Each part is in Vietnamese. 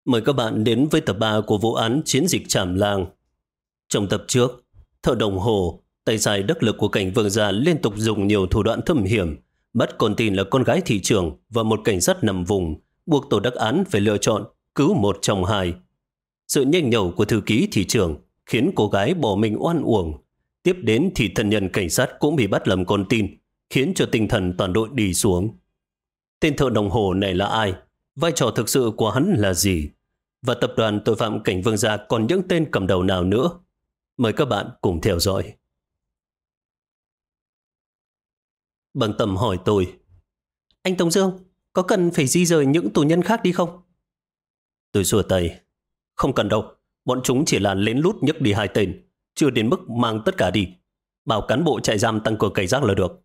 Mời các bạn đến với tập 3 của vụ án Chiến dịch Trảm Làng. Trong tập trước, thợ đồng hồ, tay sai đắc lực của cảnh vương gia liên tục dùng nhiều thủ đoạn thâm hiểm, bắt con tin là con gái thị trưởng và một cảnh sát nằm vùng, buộc tổ đắc án phải lựa chọn cứu một trong hai. Sự nhanh nhẩu của thư ký thị trưởng khiến cô gái bỏ mình oan uổng. Tiếp đến thì thân nhân cảnh sát cũng bị bắt làm con tin, khiến cho tinh thần toàn đội đi xuống. Tên thợ đồng hồ này là ai? Vai trò thực sự của hắn là gì? Và tập đoàn tội phạm cảnh vương gia còn những tên cầm đầu nào nữa? Mời các bạn cùng theo dõi. Bằng Tầm hỏi tôi: Anh Tống Dương, có cần phải di rời những tù nhân khác đi không? Tôi xua tay: Không cần đâu, bọn chúng chỉ là lén lút nhấc đi 2 tên, chưa đến mức mang tất cả đi. Bảo cán bộ trại giam tăng cường cảnh giác là được.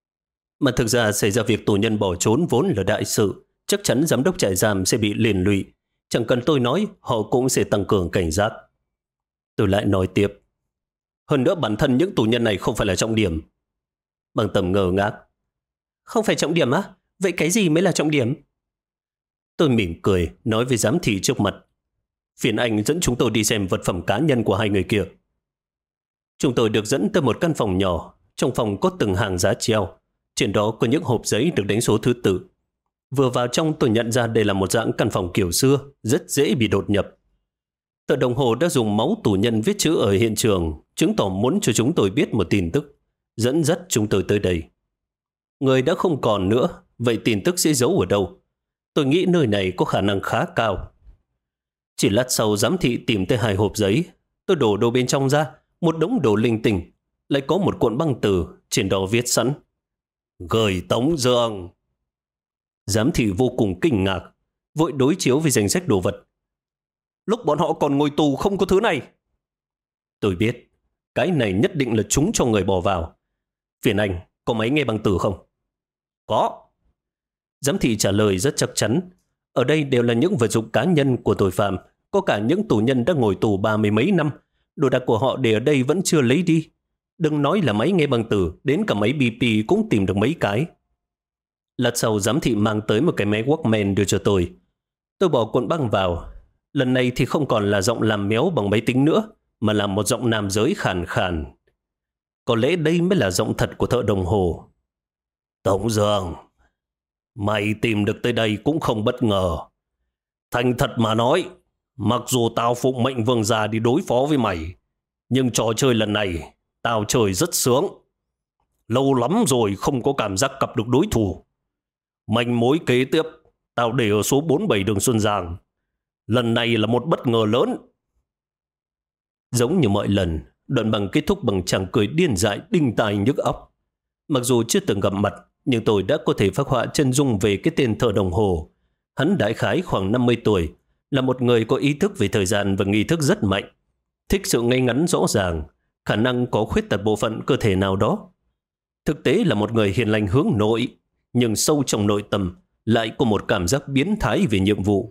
Mà thực ra xảy ra việc tù nhân bỏ trốn vốn là đại sự, chắc chắn giám đốc trại giam sẽ bị liên lụy. Chẳng cần tôi nói, họ cũng sẽ tăng cường cảnh giác. Tôi lại nói tiếp: Hơn nữa bản thân những tù nhân này không phải là trọng điểm. Bằng Tầm ngờ ngác: Không phải trọng điểm á? Vậy cái gì mới là trọng điểm? Tôi mỉm cười, nói với giám thị trước mặt: Phiền anh dẫn chúng tôi đi xem vật phẩm cá nhân của 2 người kia. Chúng tôi được dẫn tới một căn phòng nhỏ. Trong phòng có từng hàng giá treo. Trên đó có những hộp giấy được đánh số thứ tự. Vừa vào trong tôi nhận ra đây là một dạng căn phòng kiểu xưa, rất dễ bị đột nhập. Thợ đồng hồ đã dùng máu tù nhân viết chữ ở hiện trường, chứng tỏ muốn cho chúng tôi biết một tin tức, dẫn dắt chúng tôi tới đây. Người đã không còn nữa, vậy tin tức sẽ giấu ở đâu? Tôi nghĩ nơi này có khả năng khá cao. Chỉ lát sau giám thị tìm tới 2 hộp giấy. Tôi đổ đồ bên trong ra, một đống đồ linh tinh. Lại có một cuộn băng từ, trên đó viết sẵn: Gửi Tống Dương. Giám thị vô cùng kinh ngạc, vội đối chiếu với danh sách đồ vật. Lúc bọn họ còn ngồi tù không có thứ này. Tôi biết, cái này nhất định là chúng cho người bỏ vào. Phiền anh, có máy nghe băng từ không? Có. Giám thị trả lời rất chắc chắn. Ở đây đều là những vật dụng cá nhân của tội phạm, có cả những tù nhân đã ngồi tù 30 mấy năm. Đồ đạc của họ để ở đây vẫn chưa lấy đi. Đừng nói là máy nghe băng từ, đến cả máy BP cũng tìm được mấy cái. Lát sau giám thị mang tới một cái máy Walkman đưa cho tôi. Tôi bỏ cuộn băng vào. Lần này thì không còn là giọng làm méo bằng máy tính nữa, mà là một giọng nam giới khàn khàn. Có lẽ đây mới là giọng thật của thợ đồng hồ. Tống Dương, mày tìm được tới đây cũng không bất ngờ. Thành thật mà nói, mặc dù tao phụng mệnh vương gia đi đối phó với mày, nhưng trò chơi lần này tao chơi rất sướng. Lâu lắm rồi không có cảm giác gặp được đối thủ. Manh mối kế tiếp tao để ở số 47 đường Xuân Giang. Lần này là một bất ngờ lớn. Giống như mọi lần, đoạn băng kết thúc bằng chàng cười điên dại đinh tai nhức óc. Mặc dù chưa từng gặp mặt, nhưng tôi đã có thể phác họa chân dung về cái tên thợ đồng hồ. Hắn đại khái khoảng 50 tuổi, là một người có ý thức về thời gian và nghi thức rất mạnh, thích sự ngay ngắn rõ ràng, khả năng có khuyết tật bộ phận cơ thể nào đó. Thực tế là một người hiền lành hướng nội, nhưng sâu trong nội tâm lại có một cảm giác biến thái về nhiệm vụ.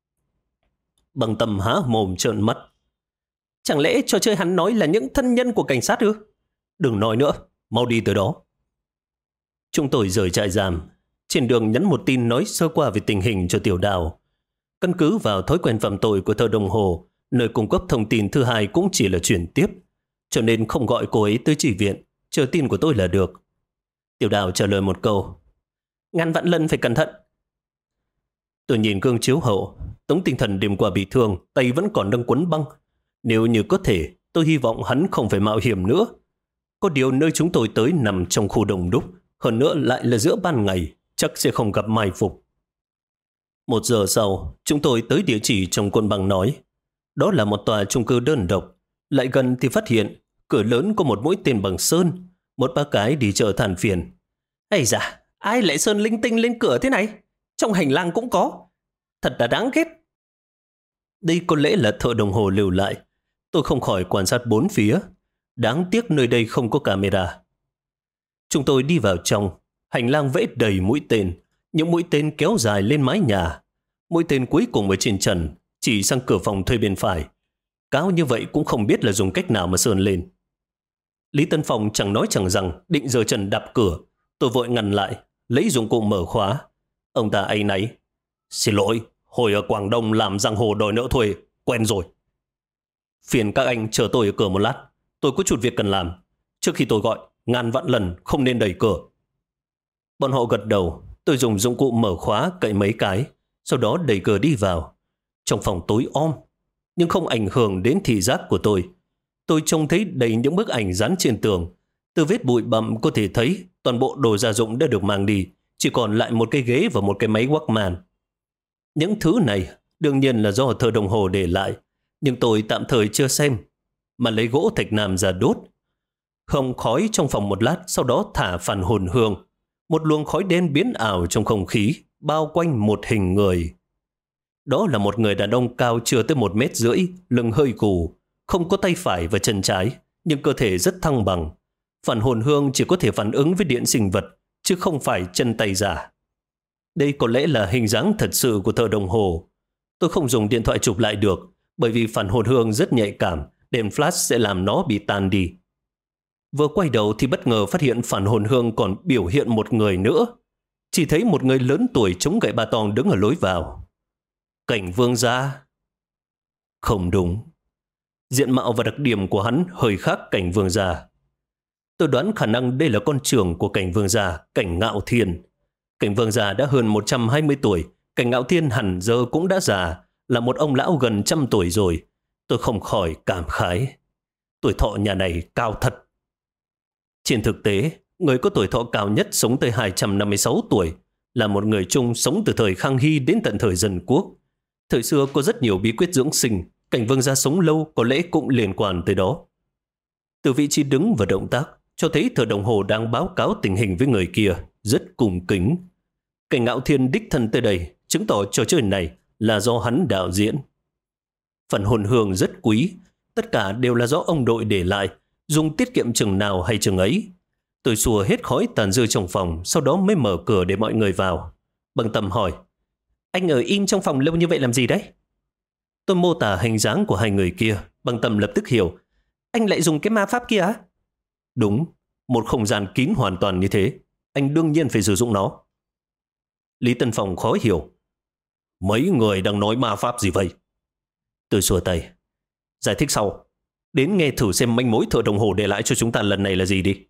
Bằng Tầm há mồm trợn mắt. Chẳng lẽ trò chơi hắn nói là những thân nhân của cảnh sát ư? Đừng nói nữa, mau đi tới đó. Chúng tôi rời trại giam. Trên đường nhắn một tin nói sơ qua về tình hình cho Tiểu Đào. Căn cứ vào thói quen phạm tội của thợ đồng hồ, nơi cung cấp thông tin thứ hai cũng chỉ là chuyển tiếp, cho nên không gọi cô ấy tới chỉ viện, chờ tin của tôi là được. Tiểu Đào trả lời một câu: Ngàn vạn lần phải cẩn thận. Tôi nhìn gương chiếu hậu. Tống Tinh Thần đêm qua bị thương, tay vẫn còn đang quấn băng. Nếu như có thể, tôi hy vọng hắn không phải mạo hiểm nữa. Có điều nơi chúng tôi tới nằm trong khu đông đúc, hơn nữa lại là giữa ban ngày, chắc sẽ không gặp mai phục. 1 giờ sau, chúng tôi tới địa chỉ trong cuộn băng nói. Đó là một tòa chung cư đơn độc. Lại gần thì phát hiện cửa lớn có một mũi tên bằng sơn. Một bác gái đi chợ than phiền: Ây da, ai lại sơn linh tinh lên cửa thế này? Trong hành lang cũng có. Thật là đáng ghét. Đây có lẽ là thợ đồng hồ lưu lại. Tôi không khỏi quan sát 4 phía. Đáng tiếc nơi đây không có camera. Chúng tôi đi vào trong. Hành lang vẽ đầy mũi tên. Những mũi tên kéo dài lên mái nhà. Mũi tên cuối cùng ở trên trần, chỉ sang cửa phòng thuê bên phải. Cao như vậy cũng không biết là dùng cách nào mà sơn lên. Lý Tân Phong chẳng nói chẳng rằng định giơ chân đạp cửa. Tôi vội ngăn lại, lấy dụng cụ mở khóa. Ông ta áy náy: Xin lỗi, Hồi ở Quảng Đông làm giang hồ đòi nợ thuê, quen rồi. Phiền các anh chờ tôi ở cửa một lát. Tôi có chút việc cần làm. Trước khi tôi gọi, ngàn vạn lần không nên đẩy cửa. Bọn họ gật đầu. Tôi dùng dụng cụ mở khóa cậy mấy cái, sau đó đẩy cửa đi vào. Trong phòng tối om, nhưng không ảnh hưởng đến thị giác của tôi. Tôi trông thấy đầy những bức ảnh dán trên tường. Từ vết bụi bặm có thể thấy toàn bộ đồ gia dụng đã được mang đi, chỉ còn lại một cái ghế và một cái máy Walkman. Những thứ này đương nhiên là do thợ đồng hồ để lại, nhưng tôi tạm thời chưa xem, mà lấy gỗ thạch nam ra đốt. Không khói trong phòng một lát, sau đó thả phản hồn hương. Một luồng khói đen biến ảo trong không khí, bao quanh một hình người. Đó là một người đàn ông cao chưa tới 1,5 mét, lưng hơi gù, không có tay phải và chân trái, nhưng cơ thể rất thăng bằng. Phản hồn hương chỉ có thể phản ứng với điện sinh vật, chứ không phải chân tay giả. Đây có lẽ là hình dáng thật sự của thợ đồng hồ. Tôi không dùng điện thoại chụp lại được, bởi vì phản hồn hương rất nhạy cảm, đèn flash sẽ làm nó bị tan đi. Vừa quay đầu thì bất ngờ phát hiện phản hồn hương còn biểu hiện một người nữa. Chỉ thấy một người lớn tuổi chống gậy ba tong đứng ở lối vào. Cảnh Vương gia? Không đúng. Diện mạo và đặc điểm của hắn hơi khác Cảnh Vương gia. Tôi đoán khả năng đây là con trưởng của Cảnh Vương gia, Cảnh Ngạo Thiên. Cảnh Vương gia đã hơn 120 tuổi, Cảnh Ngạo Thiên hẳn giờ cũng đã già, là một ông lão gần 100 tuổi rồi. Tôi không khỏi cảm khái. Tuổi thọ nhà này cao thật. Trên thực tế, người có tuổi thọ cao nhất sống tới 256 tuổi, là một người Trung sống từ thời Khang Hy đến tận thời Dân Quốc. Thời xưa có rất nhiều bí quyết dưỡng sinh, Cảnh Vương gia sống lâu có lẽ cũng liên quan tới đó. Từ vị trí đứng và động tác, cho thấy thợ đồng hồ đang báo cáo tình hình với người kia, rất cung kính. Cảnh Ngạo Thiên đích thân tới đây, chứng tỏ trò chơi này là do hắn đạo diễn. Phần hồn hương rất quý, tất cả đều là do ông đội để lại, dùng tiết kiệm chừng nào hay chừng ấy. Tôi xua hết khói tàn dư trong phòng, sau đó mới mở cửa để mọi người vào. Bằng Tâm hỏi, anh ở in trong phòng lâu như vậy làm gì đấy? Tôi mô tả hình dáng của hai người kia, Bằng Tâm lập tức hiểu. Anh lại dùng cái ma pháp kia á? Đúng, một không gian kín hoàn toàn như thế, anh đương nhiên phải sử dụng nó. Lý Tân Phong khó hiểu. Mấy người đang nói ma pháp gì vậy? Tôi xua tay. Giải thích sau. Đến nghe thử xem manh mối thợ đồng hồ để lại cho chúng ta lần này là gì đi.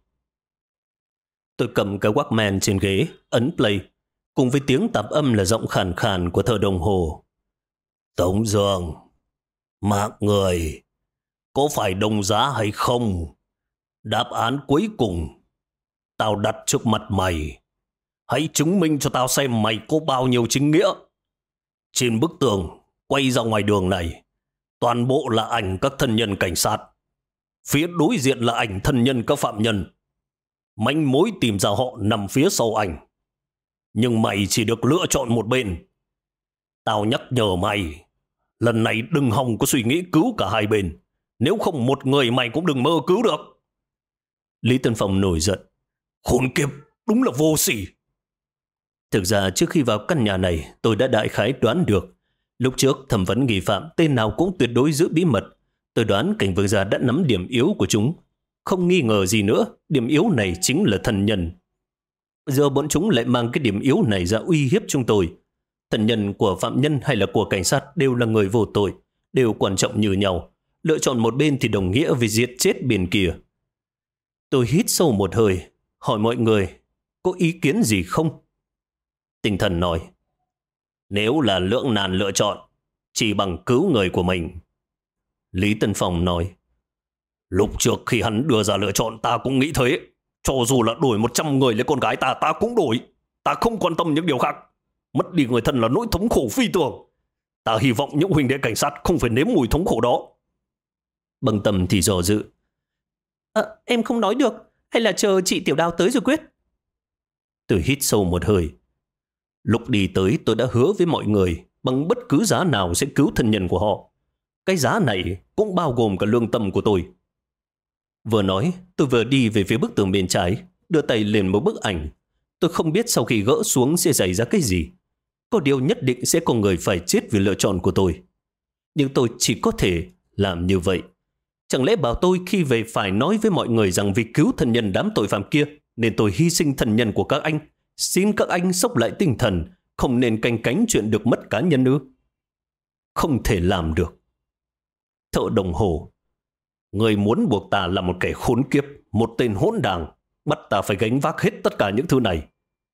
Tôi cầm cái Walkman trên ghế, ấn play, cùng với tiếng tạp âm là giọng khàn khàn của thợ đồng hồ. Tống Dương, mạng người, có phải đồng giá hay không? Đáp án cuối cùng, tao đặt trước mặt mày. Hãy chứng minh cho tao xem mày có bao nhiêu chính nghĩa. Trên bức tường, quay ra ngoài đường này, toàn bộ là ảnh các thân nhân cảnh sát. Phía đối diện là ảnh thân nhân các phạm nhân. Manh mối tìm ra họ nằm phía sau ảnh. Nhưng mày chỉ được lựa chọn một bên. Tao nhắc nhở mày, lần này đừng hòng có suy nghĩ cứu cả hai bên. Nếu không một người mày cũng đừng mơ cứu được. Lý Tân Phong nổi giận. Khốn kiếp, đúng là vô sỉ. Thực ra trước khi vào căn nhà này, tôi đã đại khái đoán được. Lúc trước thẩm vấn nghi phạm tên nào cũng tuyệt đối giữ bí mật. Tôi đoán Cảnh Vương gia đã nắm điểm yếu của chúng. Không nghi ngờ gì nữa, điểm yếu này chính là thân nhân. Giờ bọn chúng lại mang cái điểm yếu này ra uy hiếp chúng tôi. Thân nhân của phạm nhân hay là của cảnh sát đều là người vô tội, đều quan trọng như nhau. Lựa chọn một bên thì đồng nghĩa với giết chết bên kia. Tôi hít sâu một hơi, hỏi mọi người, có ý kiến gì không? Tinh Thần nói, nếu là lưỡng nan lựa chọn, chỉ bằng cứu người của mình. Lý Tân Phong nói, lúc trước khi hắn đưa ra lựa chọn ta cũng nghĩ thế. Cho dù là đổi 100 người lấy con gái ta, ta cũng đổi. Ta không quan tâm những điều khác. Mất đi người thân là nỗi thống khổ phi tưởng. Ta hy vọng những huynh đệ cảnh sát không phải nếm mùi thống khổ đó. Bằng Tâm thì dò dự. Em không nói được. Hay là chờ chị Tiểu Đao tới rồi quyết? Tôi hít sâu một hơi. Lúc đi tới tôi đã hứa với mọi người bằng bất cứ giá nào sẽ cứu thân nhân của họ. Cái giá này cũng bao gồm cả lương tâm của tôi. Vừa nói, tôi vừa đi về phía bức tường bên trái, đưa tay lên một bức ảnh. Tôi không biết sau khi gỡ xuống sẽ xảy ra cái gì. Có điều nhất định sẽ có người phải chết vì lựa chọn của tôi. Nhưng tôi chỉ có thể làm như vậy. Chẳng lẽ bảo tôi khi về phải nói với mọi người rằng vì cứu thân nhân đám tội phạm kia nên tôi hy sinh thân nhân của các anh. Xin các anh sốc lại tinh thần, không nên canh cánh chuyện được mất cá nhân ư? Không thể làm được. Thợ đồng hồ, người muốn buộc ta là một kẻ khốn kiếp, một tên hỗn đàng, bắt ta phải gánh vác hết tất cả những thứ này.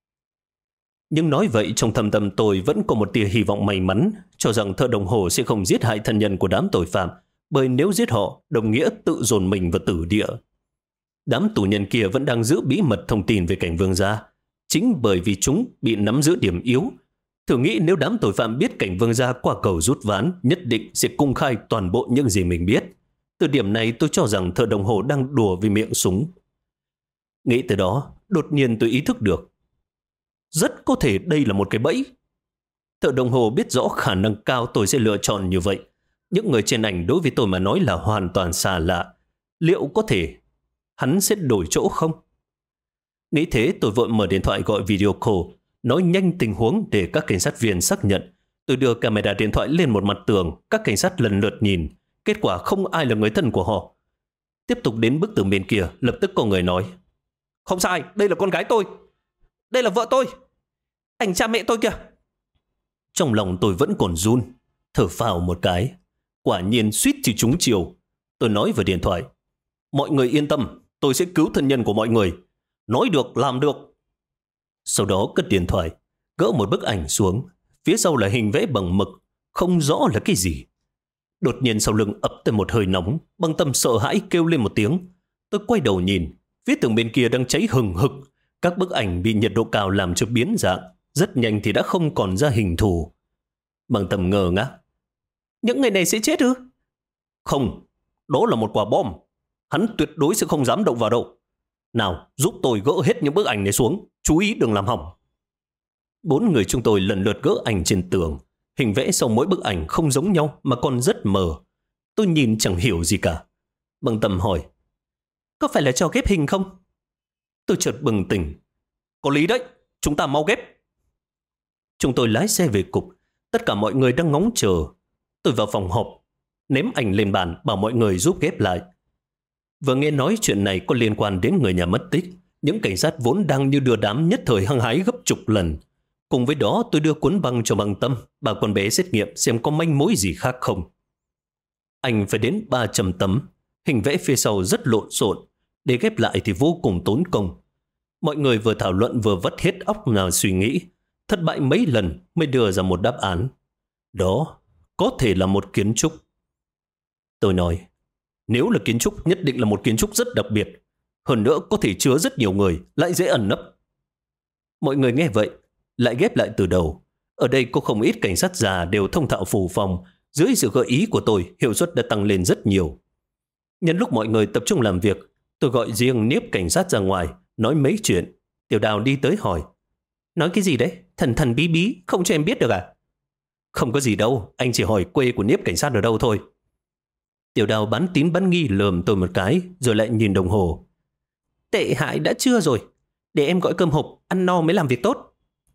Nhưng nói vậy trong thâm tâm tôi vẫn có một tia hy vọng may mắn, cho rằng thợ đồng hồ sẽ không giết hại thân nhân của đám tội phạm, bởi nếu giết họ, đồng nghĩa tự dồn mình vào tử địa. Đám tù nhân kia vẫn đang giữ bí mật thông tin về cảnh Vương gia, chính bởi vì chúng bị nắm giữ điểm yếu. Thử nghĩ nếu đám tội phạm biết cảnh Vương gia qua cầu rút ván, nhất định sẽ công khai toàn bộ những gì mình biết. Từ điểm này tôi cho rằng thợ đồng hồ đang đùa với miệng súng. Nghĩ từ đó, đột nhiên tôi ý thức được. Rất có thể đây là một cái bẫy. Thợ đồng hồ biết rõ khả năng cao tôi sẽ lựa chọn như vậy. Những người trên ảnh đối với tôi mà nói là hoàn toàn xa lạ. Liệu có thể hắn sẽ đổi chỗ không? Nghĩ thế tôi vội mở điện thoại gọi video call, nói nhanh tình huống để các cảnh sát viên xác nhận. Tôi đưa camera điện thoại lên một mặt tường, các cảnh sát lần lượt nhìn. Kết quả không ai là người thân của họ. Tiếp tục đến bức tường bên kia, lập tức có người nói: không sai, đây là con gái tôi. Đây là vợ tôi. Ảnh cha mẹ tôi kìa. Trong lòng tôi vẫn còn run, thở phào một cái. Quả nhiên suýt thì trúng chiều. Tôi nói vào điện thoại: mọi người yên tâm, tôi sẽ cứu thân nhân của mọi người. Nói được làm được. Sau đó cất điện thoại, gỡ một bức ảnh xuống. Phía sau là hình vẽ bằng mực, không rõ là cái gì. Đột nhiên sau lưng ập tới một hơi nóng, băng tâm sợ hãi kêu lên một tiếng. Tôi quay đầu nhìn, phía tường bên kia đang cháy hừng hực. Các bức ảnh bị nhiệt độ cao làm cho biến dạng, rất nhanh thì đã không còn ra hình thù. Băng tâm ngờ ngác: những người này sẽ chết ư? Không, đó là một quả bom. Hắn tuyệt đối sẽ không dám động vào đâu. Nào, giúp tôi gỡ hết những bức ảnh này xuống, chú ý đừng làm hỏng. 4 người chúng tôi lần lượt gỡ ảnh trên tường. Hình vẽ sau mỗi bức ảnh không giống nhau mà còn rất mờ. Tôi nhìn chẳng hiểu gì cả. Băng tâm hỏi: có phải là cho ghép hình không? Tôi chợt bừng tỉnh: có lý đấy, chúng ta mau ghép. Chúng tôi lái xe về cục. Tất cả mọi người đang ngóng chờ. Tôi vào phòng họp, ném ảnh lên bàn bảo mọi người giúp ghép lại. Vừa nghe nói chuyện này có liên quan đến người nhà mất tích, những cảnh sát vốn đang như đưa đám nhất thời hăng hái gấp chục lần. Cùng với đó tôi đưa cuốn băng cho Băng Tâm, bảo con bé xét nghiệm xem có manh mối gì khác không. Ảnh phải đến 300 tấm, hình vẽ phía sau rất lộn xộn, để ghép lại thì vô cùng tốn công. Mọi người vừa thảo luận vừa vắt hết óc nào suy nghĩ, thất bại mấy lần mới đưa ra một đáp án. Đó có thể là một kiến trúc. Tôi nói: nếu là kiến trúc, nhất định là một kiến trúc rất đặc biệt. Hơn nữa có thể chứa rất nhiều người, lại dễ ẩn nấp. Mọi người nghe vậy, lại ghép lại từ đầu. Ở đây có không ít cảnh sát già đều thông thạo phù phòng. Dưới sự gợi ý của tôi, hiệu suất đã tăng lên rất nhiều. Nhân lúc mọi người tập trung làm việc, tôi gọi riêng Niếp cảnh sát ra ngoài, nói mấy chuyện. Tiểu Đào đi tới hỏi: nói cái gì đấy? Thần thần bí bí, không cho em biết được à? Không có gì đâu, anh chỉ hỏi quê của Niếp cảnh sát ở đâu thôi. Tiểu Đào bán tín bán nghi lườm tôi một cái, rồi lại nhìn đồng hồ. Tệ hại đã trưa rồi, để em gọi cơm hộp, ăn no mới làm việc tốt.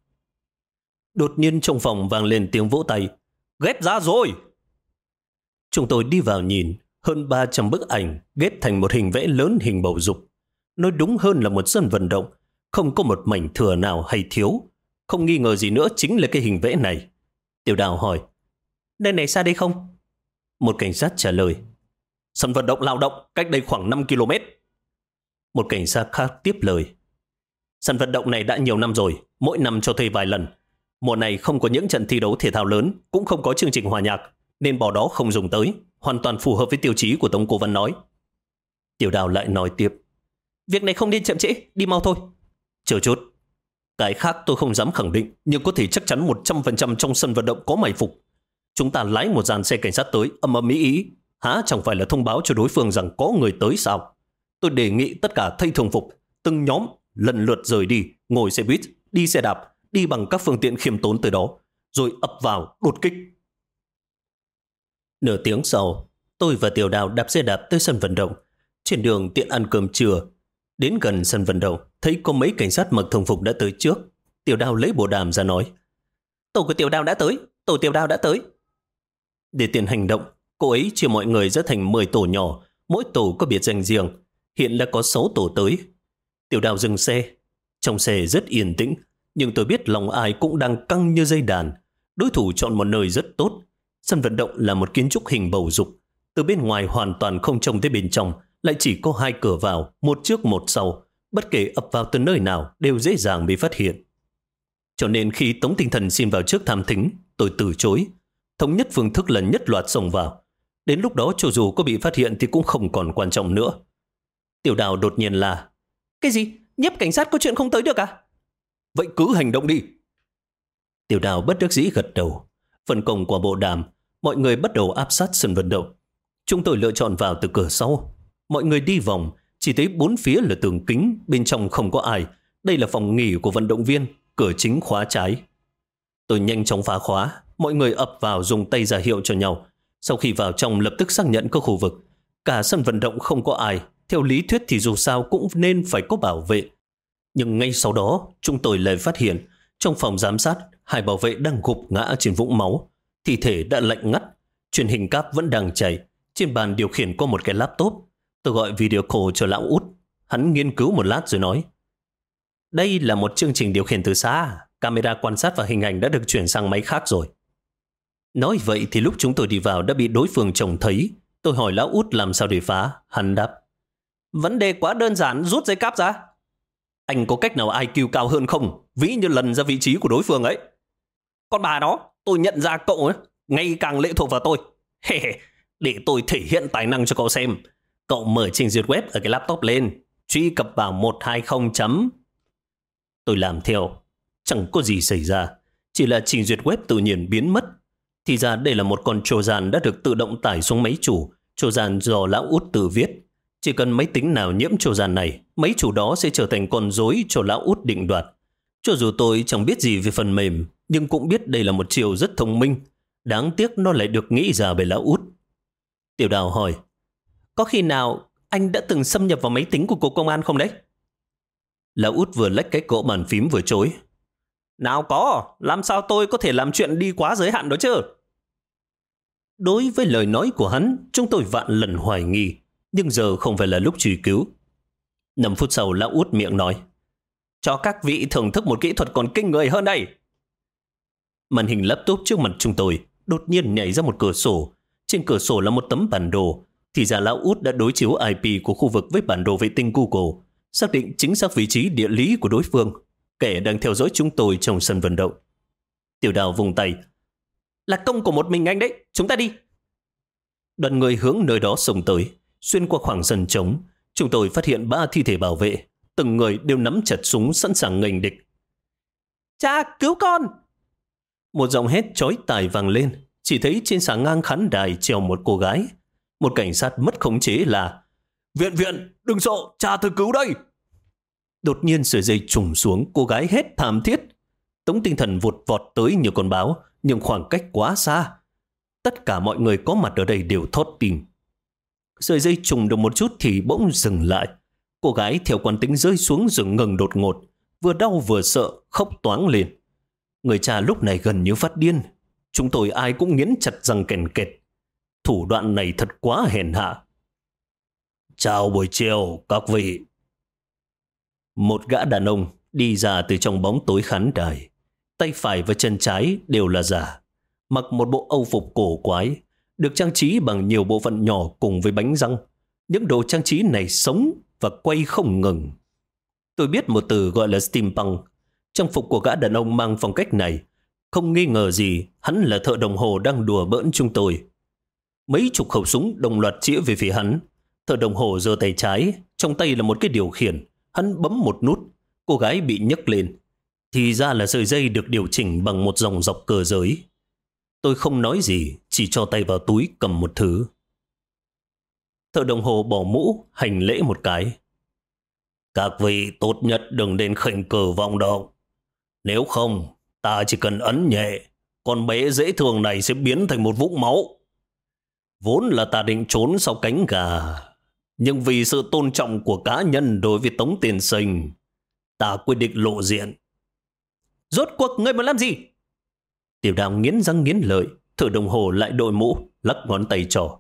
Đột nhiên trong phòng vang lên tiếng vỗ tay. Ghép ra rồi! Chúng tôi đi vào nhìn, hơn 300 bức ảnh ghép thành một hình vẽ lớn hình bầu dục. Nói đúng hơn là một sân vận động, không có một mảnh thừa nào hay thiếu. Không nghi ngờ gì nữa chính là cái hình vẽ này. Tiểu Đào hỏi: nơi này xa đây không? Một cảnh sát trả lời: sân vận động lao động, cách đây khoảng 5 km. Một cảnh sát khác tiếp lời: sân vận động này đã nhiều năm rồi, mỗi năm cho thuê vài lần. Mùa này không có những trận thi đấu thể thao lớn, cũng không có chương trình hòa nhạc, nên bỏ đó không dùng tới, hoàn toàn phù hợp với tiêu chí của Tống Cố Vấn nói. Tiểu Đào lại nói tiếp: việc này không nên chậm trễ, đi mau thôi. Chờ chút, cái khác tôi không dám khẳng định, nhưng có thể chắc chắn 100% trong sân vận động có mày phục. Chúng ta lái một dàn xe cảnh sát tới, ầm ầm ý, há chẳng phải là thông báo cho đối phương rằng có người tới sao? Tôi đề nghị tất cả thay thường phục, từng nhóm lần lượt rời đi, ngồi xe buýt, đi xe đạp, đi bằng các phương tiện khiêm tốn tới đó, rồi ập vào đột kích. Nửa tiếng sau, tôi và Tiểu Đào đạp xe đạp tới sân vận động. Trên đường tiện ăn cơm trưa. Đến gần sân vận động, thấy có mấy cảnh sát mặc thường phục đã tới trước. Tiểu Đào lấy bộ đàm ra nói: tổ của Tiểu Đào đã tới, tổ Tiểu Đào đã tới. Để tiện hành động, cô ấy chia mọi người ra thành 10 tổ nhỏ, mỗi tổ có biệt danh riêng. Hiện đã có 6 tổ tới. Tiểu Đào dừng xe. Trong xe rất yên tĩnh, nhưng tôi biết lòng ai cũng đang căng như dây đàn. Đối thủ chọn một nơi rất tốt. Sân vận động là một kiến trúc hình bầu dục. Từ bên ngoài hoàn toàn không trông tới bên trong, lại chỉ có 2 cửa vào, một trước một sau. Bất kể ập vào từ nơi nào đều dễ dàng bị phát hiện. Cho nên khi Tống Tinh Thần xin vào trước tham thính, tôi từ chối. Thống nhất phương thức là nhất loạt xông vào. Đến lúc đó cho dù có bị phát hiện thì cũng không còn quan trọng nữa. Tiểu Đào đột nhiên là: cái gì? Nhiếp cảnh sát có chuyện không tới được à? Vậy cứ hành động đi. Tiểu Đào bất đắc dĩ gật đầu. Phân công qua bộ đàm, mọi người bắt đầu áp sát sân vận động. Chúng tôi lựa chọn vào từ cửa sau. Mọi người đi vòng, chỉ thấy 4 phía là tường kính, bên trong không có ai. Đây là phòng nghỉ của vận động viên, cửa chính khóa trái. Tôi nhanh chóng phá khóa, mọi người ập vào dùng tay ra hiệu cho nhau. Sau khi vào trong lập tức xác nhận có khu vực. Cả sân vận động không có ai. Theo lý thuyết thì dù sao cũng nên phải có bảo vệ. Nhưng ngay sau đó, chúng tôi lại phát hiện trong phòng giám sát, 2 bảo vệ đang gục ngã trên vũng máu. Thi thể đã lạnh ngắt, truyền hình cáp vẫn đang chạy. Trên bàn điều khiển có một cái laptop. Tôi gọi video call cho lão Út. Hắn nghiên cứu một lát rồi nói: đây là một chương trình điều khiển từ xa. Camera quan sát và hình ảnh đã được chuyển sang máy khác rồi. Nói vậy thì lúc chúng tôi đi vào đã bị đối phương trông thấy. Tôi hỏi lão Út làm sao để phá. Hắn đáp: vấn đề quá đơn giản, rút dây cáp ra. Anh có cách nào IQ cao hơn không? Ví như lần ra vị trí của đối phương ấy. Con bà đó, tôi nhận ra cậu ấy ngày càng lệ thuộc vào tôi. Để tôi thể hiện tài năng cho cậu xem. Cậu mở trình duyệt web ở cái laptop lên, truy cập vào 120 chấm. Tôi làm theo. Chẳng có gì xảy ra. Chỉ là trình duyệt web tự nhiên biến mất. Thì ra đây là một con Trojan đã được tự động tải xuống máy chủ. Trojan do lão Út tự viết. Chỉ cần máy tính nào nhiễm Trojan này, máy chủ đó sẽ trở thành con rối cho lão Út định đoạt. Cho dù tôi chẳng biết gì về phần mềm, nhưng cũng biết đây là một chiều rất thông minh. Đáng tiếc nó lại được nghĩ ra bởi lão Út. Tiểu Đào hỏi: có khi nào anh đã từng xâm nhập vào máy tính của cục công an không đấy? Lão Út vừa lách cái cỗ bàn phím vừa chối: nào có, làm sao tôi có thể làm chuyện đi quá giới hạn đó chứ? Đối với lời nói của hắn, chúng tôi vạn lần hoài nghi, nhưng giờ không phải là lúc truy cứu. 5 phút sau, lão Út miệng nói: cho các vị thưởng thức một kỹ thuật còn kinh người hơn đây. Màn hình laptop trước mặt chúng tôi đột nhiên nhảy ra một cửa sổ. Trên cửa sổ là một tấm bản đồ. Thì ra lão Út đã đối chiếu IP của khu vực với bản đồ vệ tinh Google, xác định chính xác vị trí địa lý của đối phương, kẻ đang theo dõi chúng tôi trong sân vận động. Tiểu Đào vùng tay: là công của một mình anh đấy, chúng ta đi. Đoàn người hướng nơi đó xông tới. Xuyên qua khoảng sân trống, chúng tôi phát hiện 3 thi thể bảo vệ. Từng người đều nắm chặt súng sẵn sàng nghênh địch. Cha, cứu con! Một giọng hét chói tai vang lên. Chỉ thấy trên xà ngang khán đài treo một cô gái. Một cảnh sát mất khống chế là: viện, đừng sợ, cha tôi cứu đây. Đột nhiên sợi dây trùng xuống, cô gái hét thảm thiết. Tống Tinh Thần vụt vọt tới như con báo, nhưng khoảng cách quá xa. Tất cả mọi người có mặt ở đây đều thót tim. Sợi dây trùng được một chút thì bỗng dừng lại. Cô gái theo quán tính rơi xuống rồi ngừng đột ngột, vừa đau vừa sợ, khóc toáng lên. Người cha lúc này gần như phát điên. Chúng tôi ai cũng nghiến chặt răng kèn kẹt. Thủ đoạn này thật quá hèn hạ. Chào buổi chiều các vị. Một gã đàn ông đi ra từ trong bóng tối khán đài. Tay phải và chân trái đều là giả. Mặc một bộ âu phục cổ quái, được trang trí bằng nhiều bộ phận nhỏ cùng với bánh răng. Những đồ trang trí này sống và quay không ngừng. Tôi biết một từ gọi là steampunk. Trang phục của gã đàn ông mang phong cách này. Không nghi ngờ gì, hắn là thợ đồng hồ đang đùa bỡn chúng tôi. Mấy chục khẩu súng đồng loạt chĩa về phía hắn. Thợ đồng hồ giơ tay trái, trong tay là một cái điều khiển. Hắn bấm một nút, cô gái bị nhấc lên. Thì ra là sợi dây được điều chỉnh bằng một dòng dọc cơ giới. Tôi không nói gì, chỉ cho tay vào túi cầm một thứ. Thợ đồng hồ bỏ mũ, hành lễ một cái. Các vị tốt nhất đừng nên khinh cử vọng động. Nếu không, ta chỉ cần ấn nhẹ, con bé dễ thương này sẽ biến thành một vũng máu. Vốn là ta định trốn sau cánh gà, nhưng vì sự tôn trọng của cá nhân đối với Tống tiên sinh, ta quyết định lộ diện. Rốt cuộc ngươi muốn làm gì? Tiểu Đào nghiến răng nghiến lợi. Thợ đồng hồ lại đội mũ, lắc ngón tay trỏ.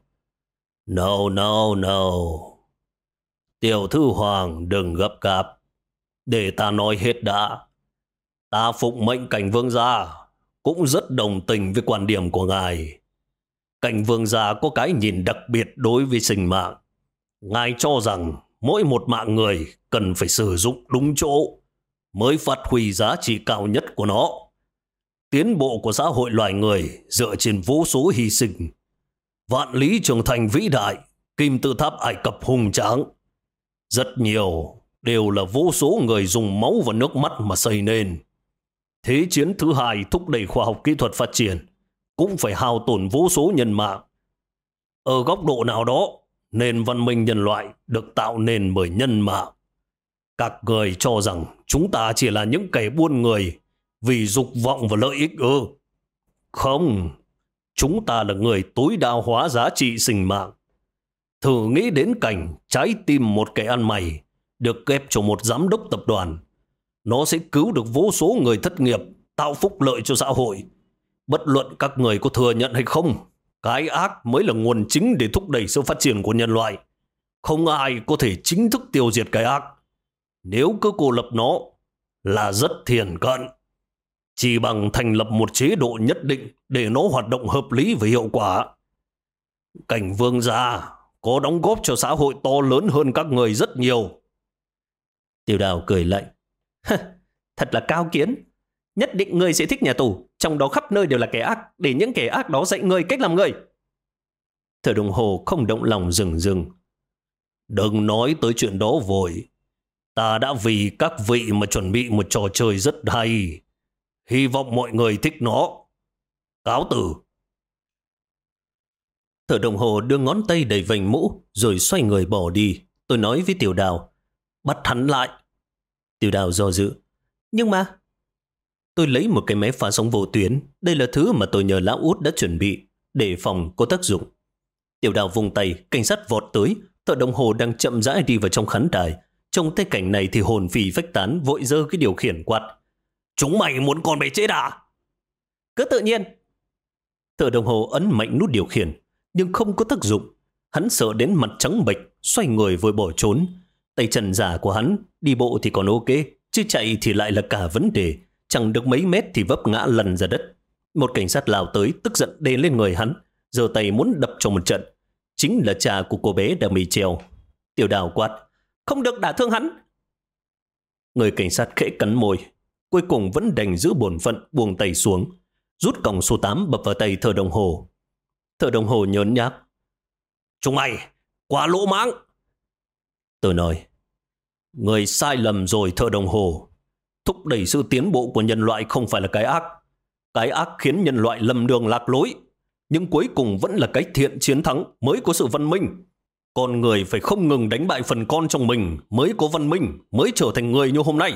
No. Tiểu thư hoàng đừng gấp gáp. Để ta nói hết đã. Ta phụng mệnh cảnh vương gia, cũng rất đồng tình với quan điểm của ngài. Cảnh vương gia có cái nhìn đặc biệt đối với sinh mạng. Ngài cho rằng mỗi một mạng người cần phải sử dụng đúng chỗ mới phát huy giá trị cao nhất của nó. Tiến bộ của xã hội loài người dựa trên vô số hy sinh. Vạn lý trường thành vĩ đại, kim tự tháp Ai Cập hùng tráng. Rất nhiều đều là vô số người dùng máu và nước mắt mà xây nên. Thế chiến thứ hai thúc đẩy khoa học kỹ thuật phát triển, cũng phải hao tổn vô số nhân mạng. Ở góc độ nào đó, nền văn minh nhân loại được tạo nên bởi nhân mạng. Các người cho rằng chúng ta chỉ là những kẻ buôn người vì dục vọng và lợi ích ư? Không, chúng ta là người tối đa hóa giá trị sinh mạng. Thử nghĩ đến cảnh trái tim một kẻ ăn mày được ghép cho một giám đốc tập đoàn. Nó sẽ cứu được vô số người thất nghiệp, tạo phúc lợi cho xã hội. Bất luận các người có thừa nhận hay không, cái ác mới là nguồn chính để thúc đẩy sự phát triển của nhân loại. Không ai có thể chính thức tiêu diệt cái ác. Nếu cứ cô lập nó là rất thiển cận. Chỉ bằng thành lập một chế độ nhất định để nó hoạt động hợp lý và hiệu quả. Cảnh vương gia có đóng góp cho xã hội to lớn hơn các người rất nhiều. Tiểu Đào cười lạnh. Thật là cao kiến. Nhất định ngươi sẽ thích nhà tù, trong đó khắp nơi đều là kẻ ác, để những kẻ ác đó dạy ngươi cách làm người. Thợ đồng hồ không động lòng dừng dừng. Đừng nói tới chuyện đó vội. Ta đã vì các vị mà chuẩn bị một trò chơi rất hay. Hy vọng mọi người thích nó. Cáo từ. Thợ đồng hồ đưa ngón tay đầy vành mũ rồi xoay người bỏ đi. Tôi nói với Tiểu Đào, bắt hắn lại. Tiểu Đào do dự. Nhưng mà... Tôi lấy một cái máy phá sóng vô tuyến. Đây là thứ mà tôi nhờ lão út đã chuẩn bị để phòng có tác dụng. Tiểu Đào vùng tay, cảnh sát vọt tới. Thợ đồng hồ đang chậm rãi đi vào trong khán đài. Trong thấy cảnh này thì hồn phì phách tán, vội giơ cái điều khiển quạt. Chúng mày muốn con bé chết à? Cứ tự nhiên. Thợ đồng hồ ấn mạnh nút điều khiển, nhưng không có tác dụng. Hắn sợ đến mặt trắng bệch, xoay người vội bỏ trốn. Tay chân giả của hắn, đi bộ thì còn ok, chứ chạy thì lại là cả vấn đề. Chẳng được mấy mét thì vấp ngã lăn ra đất. Một cảnh sát lao tới, tức giận đè lên người hắn, giơ tay muốn đập cho một trận. Chính là cha của cô bé đang bị treo. Tiểu Đào quát, không được đả thương hắn. Người cảnh sát khẽ cắn môi, cuối cùng vẫn đành giữ bổn phận buông tay xuống, rút còng số 8 bập vào tay thợ đồng hồ. Thợ đồng hồ nhớn nhác. Chúng mày, quá lỗ mãng. Tôi nói, người sai lầm rồi thợ đồng hồ. Thúc đẩy sự tiến bộ của nhân loại không phải là cái ác. Cái ác khiến nhân loại lầm đường lạc lối. Nhưng cuối cùng vẫn là cái thiện chiến thắng mới có sự văn minh. Con người phải không ngừng đánh bại phần con trong mình mới có văn minh, mới trở thành người như hôm nay.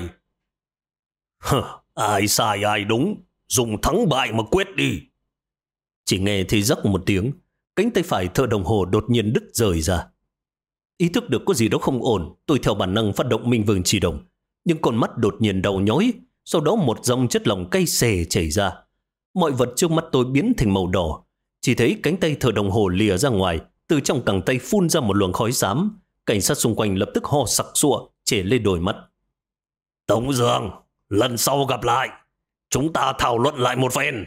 Ai sai ai đúng, dùng thắng bại mà quyết đi. Chỉ nghe thì rắc một tiếng, cánh tay phải thợ đồng hồ đột nhiên đứt rời ra. Ý thức được có gì đó không ổn, tôi theo bản năng phát động Minh Vương Chỉ Đồng. Nhưng con mắt đột nhiên đau nhói, sau đó một dòng chất lỏng cay xè chảy ra. Mọi vật trước mắt tôi biến thành màu đỏ. Chỉ thấy cánh tay thợ đồng hồ lìa ra ngoài, từ trong cẳng tay phun ra một luồng khói xám. Cảnh sát xung quanh lập tức ho sặc sụa, chẻ lên đôi mắt. Tống Dương, lần sau gặp lại, chúng ta thảo luận lại một phen.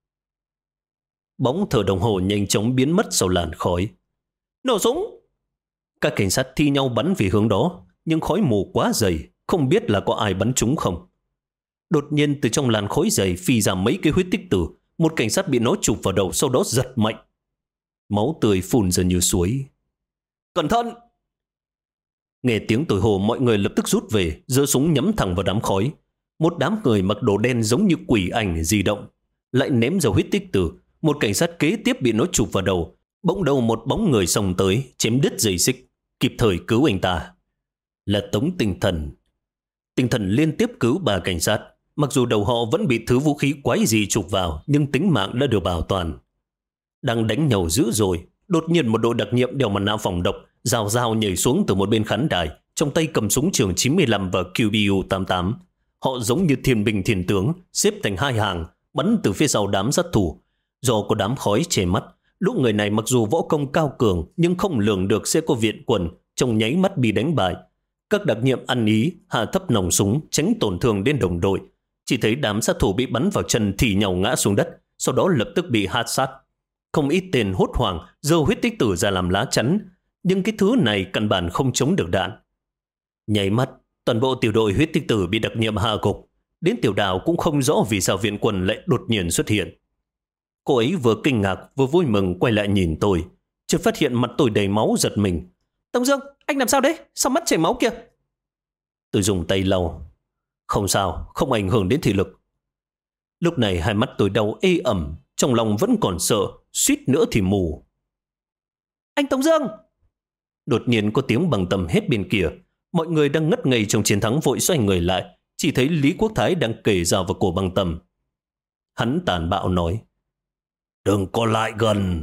Bóng thợ đồng hồ nhanh chóng biến mất sau làn khói. Nổ súng! Các cảnh sát thi nhau bắn về hướng đó, nhưng khói mù quá dày, không biết là có ai bắn trúng không. Đột nhiên từ trong làn khói dày phi ra mấy cái huyết tích tử. Một cảnh sát bị nó chụp vào đầu, sau đó giật mạnh. Máu tươi phun ra như suối. Cẩn thận! Nghe tiếng tôi hô, mọi người lập tức rút về, giơ súng nhắm thẳng vào đám khói. Một đám người mặc đồ đen giống như quỷ ảnh di động, lại ném ra huyết tích tử. Một cảnh sát kế tiếp bị nó chụp vào đầu. Bỗng đầu một bóng người xông tới, chém đứt dây xích, kịp thời cứu anh ta. Là Tống Tinh Thần. Tinh Thần liên tiếp cứu 3 cảnh sát. Mặc dù đầu họ vẫn bị thứ vũ khí quái gì chụp vào, nhưng tính mạng đã được bảo toàn. Đang đánh nhau dữ rồi, đột nhiên một đội đặc nhiệm đeo mặt nạ phòng độc, rào rào nhảy xuống từ một bên khán đài, trong tay cầm súng trường 95 và QBU-88. Họ giống như thiên binh thiên tướng, xếp thành 2 hàng, bắn từ phía sau đám sát thủ. Do có đám khói che mắt, lũ người này mặc dù võ công cao cường, nhưng không lường được sẽ có viện quân, trong nháy mắt bị đánh bại. Các đặc nhiệm ăn ý, hạ thấp nòng súng, tránh tổn thương đến đồng đội. Chỉ thấy đám sát thủ bị bắn vào chân thì nhào ngã xuống đất, sau đó lập tức bị hát sát. Không ít tên hốt hoảng giơ huyết tích tử ra làm lá chắn, nhưng cái thứ này căn bản không chống được đạn. Nháy mắt, toàn bộ tiểu đội huyết tích tử bị đặc nhiệm hạ gục. Đến Tiểu Đào cũng không rõ vì sao viện quân lại đột nhiên xuất hiện. Cô ấy vừa kinh ngạc vừa vui mừng quay lại nhìn tôi, chợt phát hiện mặt tôi đầy máu, giật mình. Tông Dương, anh làm sao đấy? Sao mắt chảy máu kìa? Tôi dùng tay lau. Không sao, không ảnh hưởng đến thị lực. Lúc này hai mắt tôi đau ê ẩm, trong lòng vẫn còn sợ, suýt nữa thì mù. Anh Tông Dương! Đột nhiên có tiếng Bằng Tâm hết bên kia. Mọi người đang ngất ngây trong chiến thắng vội xoay người lại, chỉ thấy Lý Quốc Thái đang kề dao vào cổ Bằng Tâm. Hắn tàn bạo nói: Đừng có lại gần.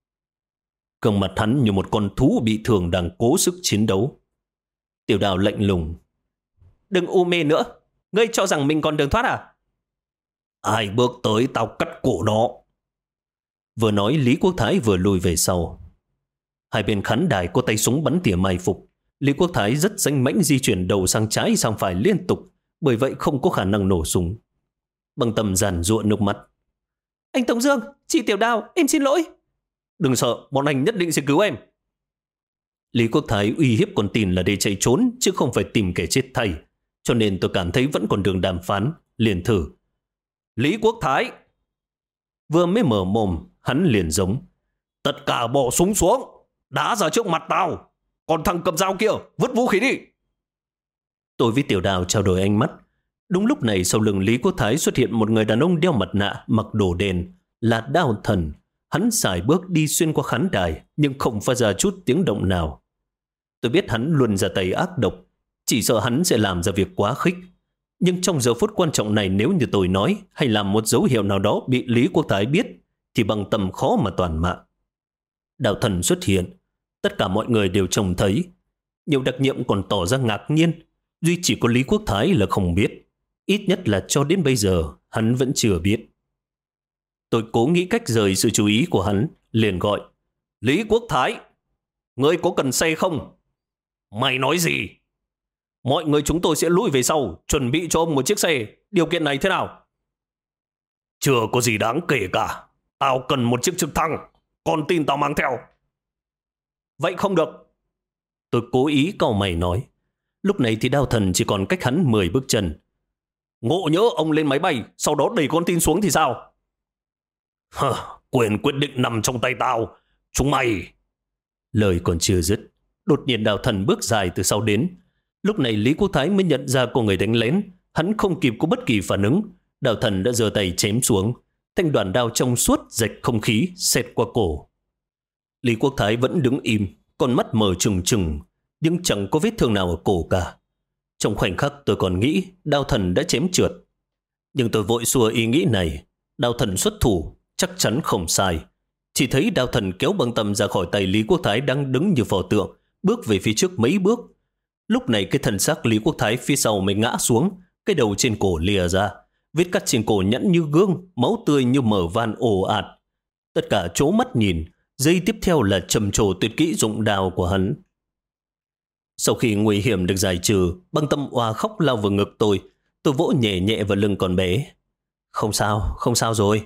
Gương mặt hắn như một con thú bị thương đang cố sức chiến đấu. Tiểu Đào lạnh lùng: Đừng u mê nữa, ngươi cho rằng mình còn đường thoát à? Ai bước tới tao cắt cổ nó. Vừa nói Lý Quốc Thái vừa lùi về sau. Hai bên khán đài có tay súng bắn tỉa mai phục. Lý Quốc Thái rất danh mãnh di chuyển đầu sang trái sang phải liên tục, bởi vậy không có khả năng nổ súng. Bằng Tâm giàn giụa nước mắt: Anh Tông Dương, chị Tiểu Đào, em xin lỗi. Đừng sợ, bọn anh nhất định sẽ cứu em. Lý Quốc Thái uy hiếp con tin là để chạy trốn, chứ không phải tìm kẻ chết thay. Cho nên tôi cảm thấy vẫn còn đường đàm phán, liền thử: Lý Quốc Thái! Vừa mới mở mồm, hắn liền giống: Tất cả bỏ súng xuống, đá ra trước mặt tao. Còn thằng cầm dao kia, vứt vũ khí đi. Tôi với Tiểu Đào trao đổi ánh mắt. Đúng lúc này sau lưng Lý Quốc Thái xuất hiện một người đàn ông đeo mặt nạ, mặc đồ đen, là Đao Thần. Hắn sải bước đi xuyên qua khán đài, nhưng không phát ra chút tiếng động nào. Tôi biết hắn luôn ra tay ác độc, chỉ sợ hắn sẽ làm ra việc quá khích. Nhưng trong giờ phút quan trọng này, nếu như tôi nói hay làm một dấu hiệu nào đó bị Lý Quốc Thái biết, thì Bằng Tâm khó mà toàn mạng. Đao Thần xuất hiện, tất cả mọi người đều trông thấy. Nhiều đặc nhiệm còn tỏ ra ngạc nhiên, duy chỉ có Lý Quốc Thái là không biết. Ít nhất là cho đến bây giờ, hắn vẫn chưa biết. Tôi cố nghĩ cách rời sự chú ý của hắn, liền gọi: Lý Quốc Thái, ngươi có cần xe không? Mày nói gì? Mọi người chúng tôi sẽ lùi về sau, chuẩn bị cho ông một chiếc xe. Điều kiện này thế nào? Chưa có gì đáng kể cả. Tao cần một chiếc trực thăng, con tin tao mang theo. Vậy không được. Tôi cố ý cau mày nói. Lúc này thì Đao Thần chỉ còn cách hắn 10 bước chân. Ngộ nhỡ ông lên máy bay, sau đó đẩy con tin xuống thì sao? Quyền quyết định nằm trong tay tao. Chúng mày... Lời còn chưa dứt, đột nhiên Đao Thần bước dài từ sau đến. Lúc này Lý Quốc Thái mới nhận ra có người đánh lén. Hắn không kịp có bất kỳ phản ứng. Đao Thần đã giơ tay chém xuống. Thanh đoàn đao trong suốt rạch không khí xẹt qua cổ. Lý Quốc Thái vẫn đứng im, con mắt mở trừng trừng, nhưng chẳng có vết thương nào ở cổ cả. Trong khoảnh khắc tôi còn nghĩ Đao Thần đã chém trượt, nhưng tôi vội xua ý nghĩ này. Đao Thần xuất thủ chắc chắn không sai. Chỉ thấy Đao Thần kéo Bằng Tâm ra khỏi tay Lý Quốc Thái đang đứng như pho tượng, bước về phía trước mấy bước. Lúc này cái thân xác Lý Quốc Thái phía sau mới ngã xuống, cái đầu trên cổ lìa ra, vết cắt trên cổ nhẵn như gương, máu tươi như mở van ồ ạt. Tất cả trố mắt nhìn. Giây tiếp theo là trầm trồ tuyệt kỹ dụng đao của hắn. Sau khi nguy hiểm được giải trừ, Bằng Tâm oà khóc lao vào ngực tôi. Tôi vỗ nhẹ nhẹ vào lưng con bé. Không sao, không sao rồi.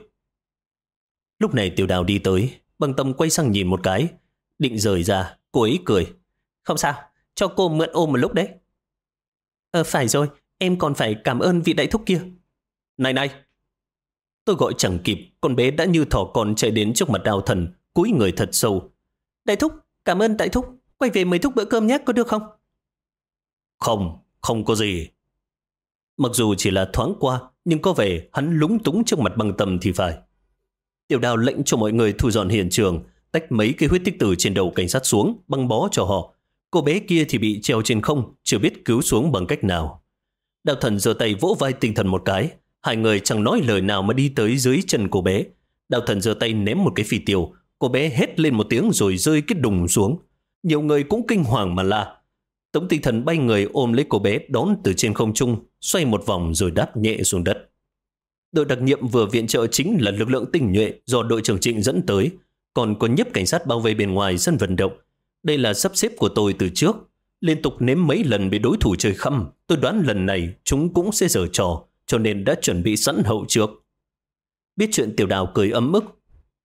Lúc này Tiểu Đào đi tới. Bằng Tâm quay sang nhìn một cái, định rời ra. Cô ấy cười: Không sao, cho cô mượn ôm một lúc đấy. Phải rồi, em còn phải cảm ơn vị đại thúc kia. Này này! Tôi gọi chẳng kịp, con bé đã như thỏ con chạy đến trước mặt Đao Thần, cúi người thật sâu. Đại thúc, cảm ơn đại thúc. Quay về mời thúc bữa cơm nhé, có được không? Không, không có gì. Mặc dù chỉ là thoáng qua, nhưng có vẻ hắn lúng túng trước mặt Bằng Tâm thì phải. Tiểu Đào lệnh cho mọi người thu dọn hiện trường, tách mấy cái huyết tích tử trên đầu cảnh sát xuống, băng bó cho họ. Cô bé kia thì bị treo trên không, chưa biết cứu xuống bằng cách nào. Đao Thần giơ tay vỗ vai Tinh Thần một cái. Hai người chẳng nói lời nào mà đi tới dưới chân cô bé. Đao Thần giơ tay ném một cái phi tiêu. Cô bé hét lên một tiếng rồi rơi cái đùng xuống. Nhiều người cũng kinh hoàng mà la. Tống Tinh Thần bay người ôm lấy cô bé đón từ trên không trung, xoay một vòng rồi đáp nhẹ xuống đất. Đội đặc nhiệm vừa viện trợ chính là lực lượng tinh nhuệ do đội trưởng Trịnh dẫn tới, còn có nhiếp cảnh sát bao vây bên ngoài sân vận động. Đây là sắp xếp của tôi từ trước. Liên tục nếm mấy lần bị đối thủ chơi khăm, tôi đoán lần này chúng cũng sẽ giở trò, cho nên đã chuẩn bị sẵn hậu trước. Biết chuyện Tiểu Đào cười ấm ức.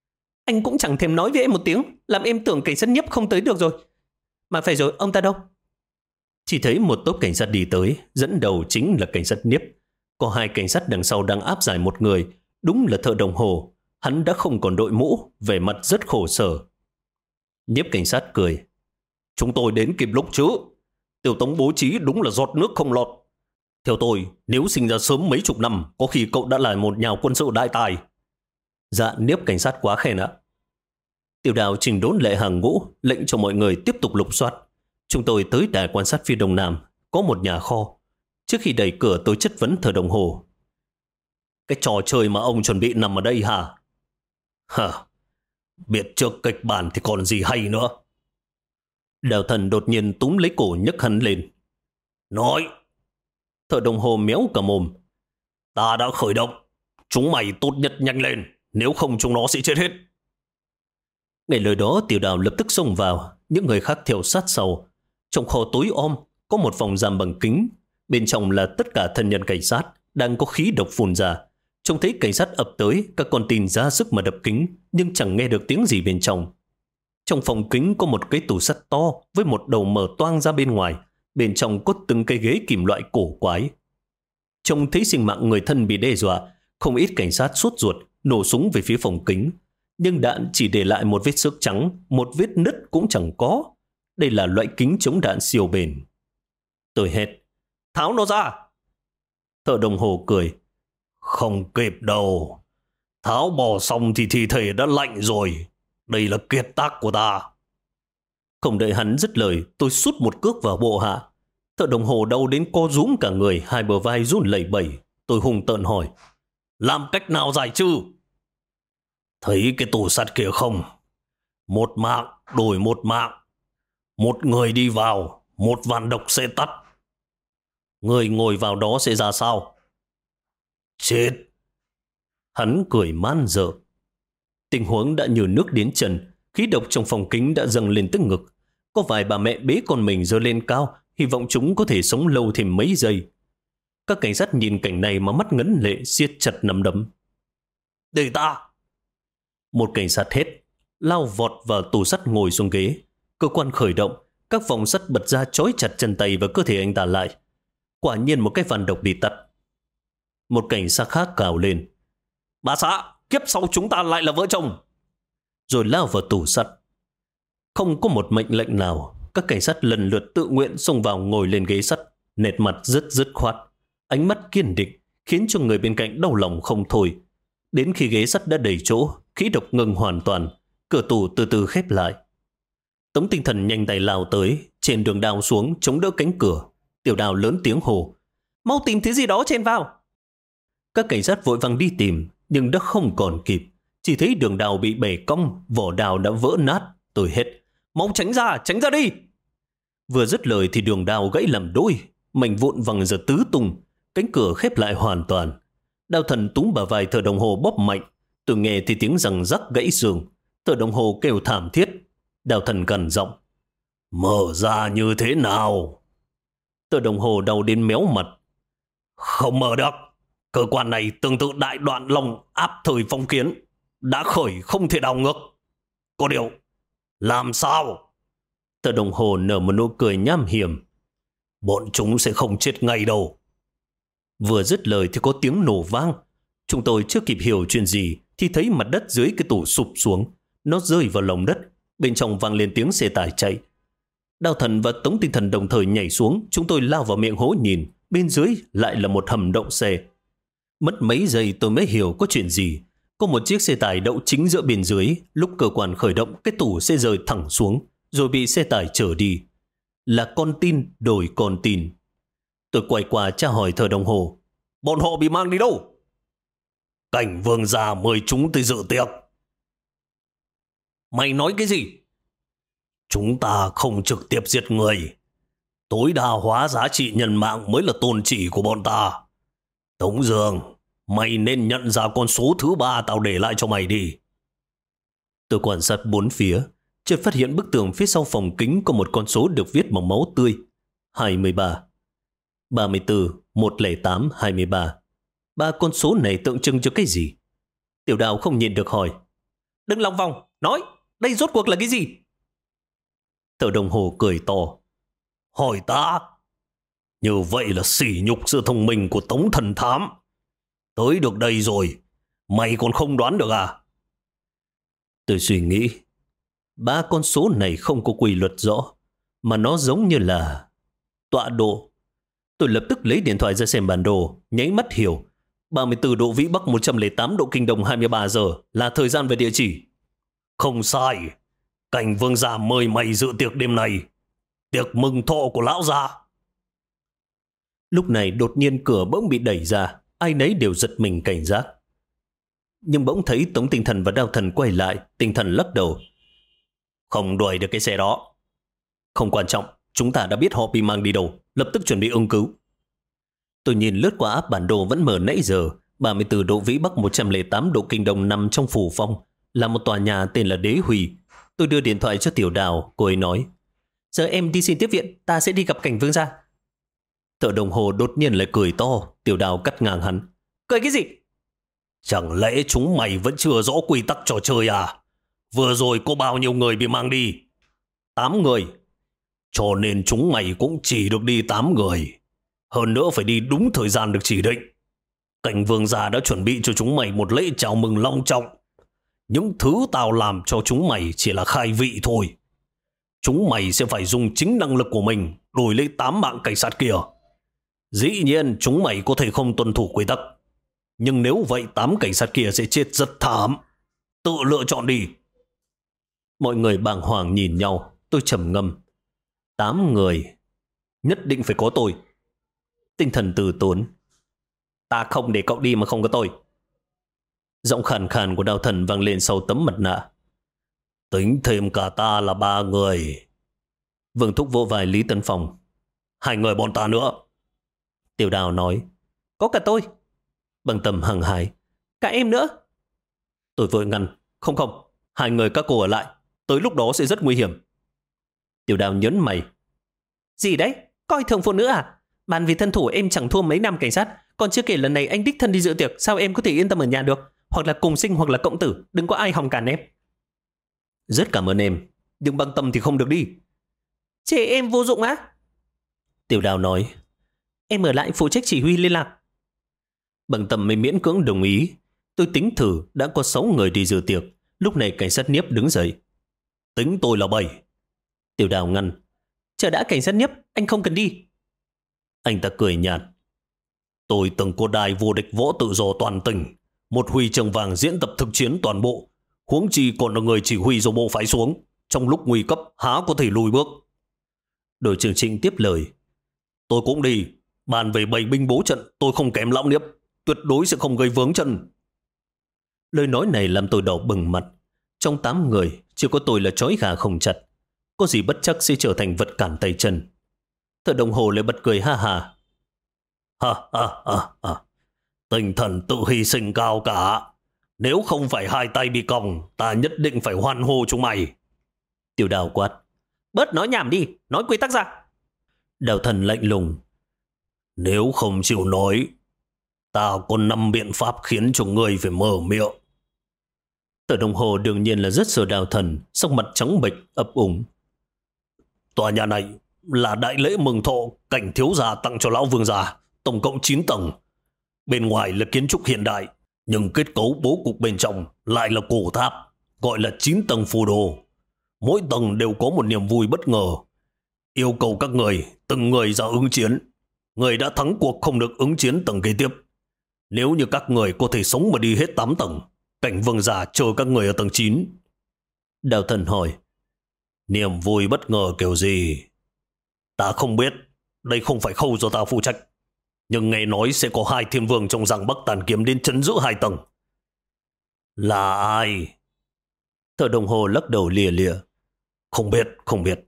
Anh cũng chẳng thèm nói với em một tiếng, làm em tưởng cảnh sát Nhiếp không tới được rồi. Mà phải rồi, ông ta đâu? Chỉ thấy một tốp cảnh sát đi tới, dẫn đầu chính là cảnh sát Nhiếp. Có hai cảnh sát đằng sau đang áp giải một người, đúng là thợ đồng hồ. Hắn đã không còn đội mũ, vẻ mặt rất khổ sở. Nhiếp cảnh sát cười. Chúng tôi đến kịp lúc chứ. Tiểu Tống bố trí đúng là giọt nước không lọt. Theo tôi, nếu sinh ra sớm mấy chục năm, có khi cậu đã là một nhà quân sự đại tài. Dạ, Nhiếp cảnh sát quá khen ạ. Tiểu Đào trình đốn lệ hàng ngũ, lệnh cho mọi người tiếp tục lục soát. Chúng tôi tới đài quan sát phía đông nam, có một nhà kho. Trước khi đẩy cửa tôi chất vấn thợ đồng hồ. Cái trò chơi mà ông chuẩn bị nằm ở đây hả? Hả? Biết trước kịch bản thì còn gì hay nữa. Đào Thần đột nhiên túm lấy cổ nhấc hắn lên. Nói! Thợ đồng hồ méo cả mồm. Ta đã khởi động. Chúng mày tốt nhất nhanh lên, nếu không chúng nó sẽ chết hết. Ngay lời đó Tiểu Đào lập tức xông vào, những người khác theo sát sau. Trong kho tối om có một phòng giam bằng kính, bên trong là tất cả thân nhân cảnh sát đang có khí độc phun ra. Trông thấy cảnh sát ập tới, các con tin ra sức mà đập kính, nhưng chẳng nghe được tiếng gì bên trong. Trong phòng kính có một cái tủ sắt to với một đầu mở toang ra bên ngoài, bên trong có từng cây ghế kim loại cổ quái. Trông thấy sinh mạng người thân bị đe dọa, không ít cảnh sát sốt ruột nổ súng về phía phòng kính, nhưng đạn chỉ để lại một vết xước trắng, một vết nứt cũng chẳng có. Đây là loại kính chống đạn siêu bền. Tôi hét, tháo nó ra. Thợ đồng hồ cười, không kịp đâu. Tháo bỏ xong thì thi thể đã lạnh rồi. Đây là kiệt tác của ta. Không đợi hắn dứt lời, tôi sút một cước vào bộ hạ. Thợ đồng hồ đau đến co rúm cả người, hai bờ vai run lẩy bẩy. Tôi hùng tợn hỏi, làm cách nào giải trừ? Thấy cái tủ sắt kia không? Một mạng đổi một mạng. Một người đi vào, một vạn độc sẽ tắt. Người ngồi vào đó sẽ ra sao? Chết. Hắn cười man dợ. Tình huống đã như nước đến chân, khí độc trong phòng kính đã dâng lên tức ngực. Có vài bà mẹ bế con mình giơ lên cao, hy vọng chúng có thể sống lâu thêm mấy giây. Các cảnh sát nhìn cảnh này mà mắt ngấn lệ, siết chặt nắm đấm. Để ta! Một cảnh sát hét, lao vọt vào tủ sắt ngồi xuống ghế. Cơ quan khởi động, các vòng sắt bật ra trói chặt chân tay và cơ thể anh ta lại. Quả nhiên một cái van độc bị tắt. Một cảnh sát khác cào lên. Bà xã, kiếp sau chúng ta lại là vợ chồng. Rồi lao vào tủ sắt. Không có một mệnh lệnh nào, các cảnh sát lần lượt tự nguyện xông vào ngồi lên ghế sắt, nét mặt rất dứt khoát, ánh mắt kiên định, khiến cho người bên cạnh đau lòng không thôi. Đến khi ghế sắt đã đầy chỗ, khí độc ngừng hoàn toàn, cửa tủ từ từ khép lại. Tống Tinh Thần nhanh tay lao tới, trên đường đào xuống chống đỡ cánh cửa. Tiểu Đào lớn tiếng hồ, mau tìm thứ gì đó chen vào. Các cảnh sát vội vàng đi tìm, nhưng đã không còn kịp. Chỉ thấy đường đào bị bẻ cong, vỏ đào đã vỡ nát. Tôi hét, mau tránh ra đi. Vừa dứt lời thì đường đào gãy làm đôi, mảnh vụn văng ra tứ tung, cánh cửa khép lại hoàn toàn. Đào Thần túm bả vai thợ đồng hồ bóp mạnh. Tôi nghe thì tiếng răng rắc gãy xương. Thợ đồng hồ kêu thảm thiết. Đào Thần gằn giọng, mở ra như thế nào? Thợ đồng hồ đau đến méo mặt. Không mở được. Cơ quan này tương tự đại đoạn long áp thời phong kiến, đã khởi không thể đảo ngược. Có điều, làm sao? Thợ đồng hồ nở một nụ cười nham hiểm. Bọn chúng sẽ không chết ngay đâu. Vừa dứt lời thì có tiếng nổ vang. Chúng tôi chưa kịp hiểu chuyện gì thì thấy mặt đất dưới cái tủ sụp xuống. Nó rơi vào lòng đất. Bên trong vang lên tiếng xe tải chạy. Đào Thần và Tống Tinh Thần đồng thời nhảy xuống. Chúng tôi lao vào miệng hố nhìn. Bên dưới lại là một hầm đậu xe. Mất mấy giây tôi mới hiểu có chuyện gì. Có một chiếc xe tải đậu chính giữa bên dưới. Lúc cơ quan khởi động, cái tủ sẽ rơi thẳng xuống, rồi bị xe tải chở đi. Là con tin đổi con tin. Tôi quay qua tra hỏi thợ đồng hồ, bọn họ bị mang đi đâu? Cảnh vương gia mời chúng tới dự tiệc. Mày nói cái gì? Chúng ta không trực tiếp giết người. Tối đa hóa giá trị nhân mạng mới là tôn chỉ của bọn ta. Tống Dương, mày nên nhận ra con số thứ 3 tao để lại cho mày đi. Tôi quan sát bốn phía, chợt phát hiện bức tường phía sau phòng kính có một con số được viết bằng máu tươi. 23, 34, 108, 23. Ba con số này tượng trưng cho cái gì? Tiểu Đào không nhịn được hỏi. Đừng lòng vòng, nói, đây rốt cuộc là cái gì? Thợ đồng hồ cười to. Hỏi ta? Như vậy là sỉ nhục sự thông minh của Tống thần thám. Tới được đây rồi, mày còn không đoán được à? Tôi suy nghĩ, ba con số này không có quy luật rõ, mà nó giống như là tọa độ. Tôi lập tức lấy điện thoại ra xem bản đồ, nháy mắt hiểu. 34 độ Vĩ Bắc, 108 độ Kinh Đông, 23 giờ là thời gian về địa chỉ. Không sai. Cảnh vương gia mời mày dự tiệc đêm này. Tiệc mừng thọ của lão gia. Lúc này đột nhiên cửa bỗng bị đẩy ra, ai nấy đều giật mình cảnh giác. Nhưng bỗng thấy Tống Tinh Thần và Đao Thần quay lại, Tinh Thần lắc đầu. Không đuổi được cái xe đó. Không quan trọng, chúng ta đã biết họ bị mang đi đâu, lập tức chuẩn bị ứng cứu. Tôi nhìn lướt qua áp bản đồ vẫn mở nãy giờ. 34 độ Vĩ Bắc, 108 độ Kinh Đông nằm trong phủ phong, là một tòa nhà tên là Đế Huy. Tôi đưa điện thoại cho Tiểu Đào, cô ấy nói: giờ em đi xin tiếp viện, ta sẽ đi gặp Cảnh vương gia. Thợ đồng hồ đột nhiên lại cười to. Tiểu Đào cắt ngang hắn: cười cái gì? Chẳng lẽ chúng mày vẫn chưa rõ quy tắc trò chơi à? Vừa rồi có bao nhiêu người bị mang đi? 8 người. Cho nên chúng mày cũng chỉ được đi 8 người. Hơn nữa phải đi đúng thời gian được chỉ định. Cảnh vương gia đã chuẩn bị cho chúng mày một lễ chào mừng long trọng. Những thứ tao làm cho chúng mày chỉ là khai vị thôi. Chúng mày sẽ phải dùng chính năng lực của mình đổi lấy 8 mạng cảnh sát kia. Dĩ nhiên chúng mày có thể không tuân thủ quy tắc, nhưng nếu vậy 8 cảnh sát kia sẽ chết rất thảm. Tự lựa chọn đi. Mọi người bàng hoàng nhìn nhau. Tôi trầm ngâm. 8 người, nhất định phải có tôi. Tinh Thần từ tốn: ta không để cậu đi mà không có tôi. Giọng khàn khàn của Đao Thần vang lên sau tấm mặt nạ: tính thêm cả ta là 3 người. Vương Thúc vỗ vai Lý Tân Phong: 2 người bọn ta nữa. Tiểu Đào nói: có cả tôi. Bằng Tầm hằng hải: cả em nữa. Tôi vội ngăn: không không, 2 người các cô ở lại, tới lúc đó sẽ rất nguy hiểm. Tiểu Đào nhấn mày: gì đấy, coi thường phụ nữ à? Bàn vì thân thủ em chẳng thua mấy năm cảnh sát, còn chưa kể lần này anh đích thân đi dự tiệc, sao em có thể yên tâm ở nhà được? Hoặc là cùng sinh hoặc là cộng tử, đừng có ai hòng cản em. Rất cảm ơn em, nhưng Bằng Tâm thì không được đi. Trẻ em vô dụng á? Tiểu Đào nói: em ở lại phụ trách chỉ huy liên lạc. Bằng Tâm mới miễn cưỡng đồng ý. Tôi tính thử, đã có 6 người đi dự tiệc. Lúc này cảnh sát Niếp đứng dậy: tính tôi là 7. Tiểu Đào ngăn: chờ đã cảnh sát Niếp, anh không cần đi. Anh ta cười nhạt: tôi từng có đài vô địch võ tự do toàn tỉnh, một huy chương vàng diễn tập thực chiến toàn bộ, huống chi còn là người chỉ huy do bộ phái xuống, trong lúc nguy cấp há có thể lùi bước. Đội trưởng Trịnh tiếp lời: tôi cũng đi, bàn về bày binh bố trận tôi không kém lão Niếp, tuyệt đối sẽ không gây vướng chân. Lời nói này làm tôi đỏ bừng mặt. Trong 8 người chỉ có tôi là trói gà không chặt, có gì bất chắc sẽ trở thành vật cản tay chân. Thợ đồng hồ lại bật cười ha ha: ha ha ha ha, tinh thần tự hy sinh cao cả. Nếu không phải 2 tay bị còng, ta nhất định phải hoan hô chúng mày. Tiểu Đào quát: bớt nói nhảm đi, nói quy tắc ra. Đào Thần lạnh lùng: nếu không chịu nói, ta có 5 biện pháp khiến cho người phải mở miệng. Thợ đồng hồ đương nhiên là rất sợ Đào Thần, sắc mặt trắng bệch ấp úng: tòa nhà này là đại lễ mừng thọ Cảnh thiếu gia tặng cho lão vương gia, tổng cộng 9 tầng. Bên ngoài là kiến trúc hiện đại, nhưng kết cấu bố cục bên trong lại là cổ tháp, gọi là 9 tầng phù đồ. Mỗi tầng đều có một niềm vui bất ngờ. Yêu cầu các người, từng người ra ứng chiến. Người đã thắng cuộc không được ứng chiến tầng kế tiếp. Nếu như các người có thể sống mà đi hết 8 tầng, Cảnh vương gia chờ các người ở tầng 9. Đào Thần hỏi: niềm vui bất ngờ kiểu gì? Ta không biết, đây không phải khâu do ta phụ trách. Nhưng nghe nói sẽ có 2 thiên vương trong Giang Bắc Tàn Kiếm đến trấn giữ 2 tầng. Là ai? Thợ đồng hồ lắc đầu lìa lìa: không biết, không biết.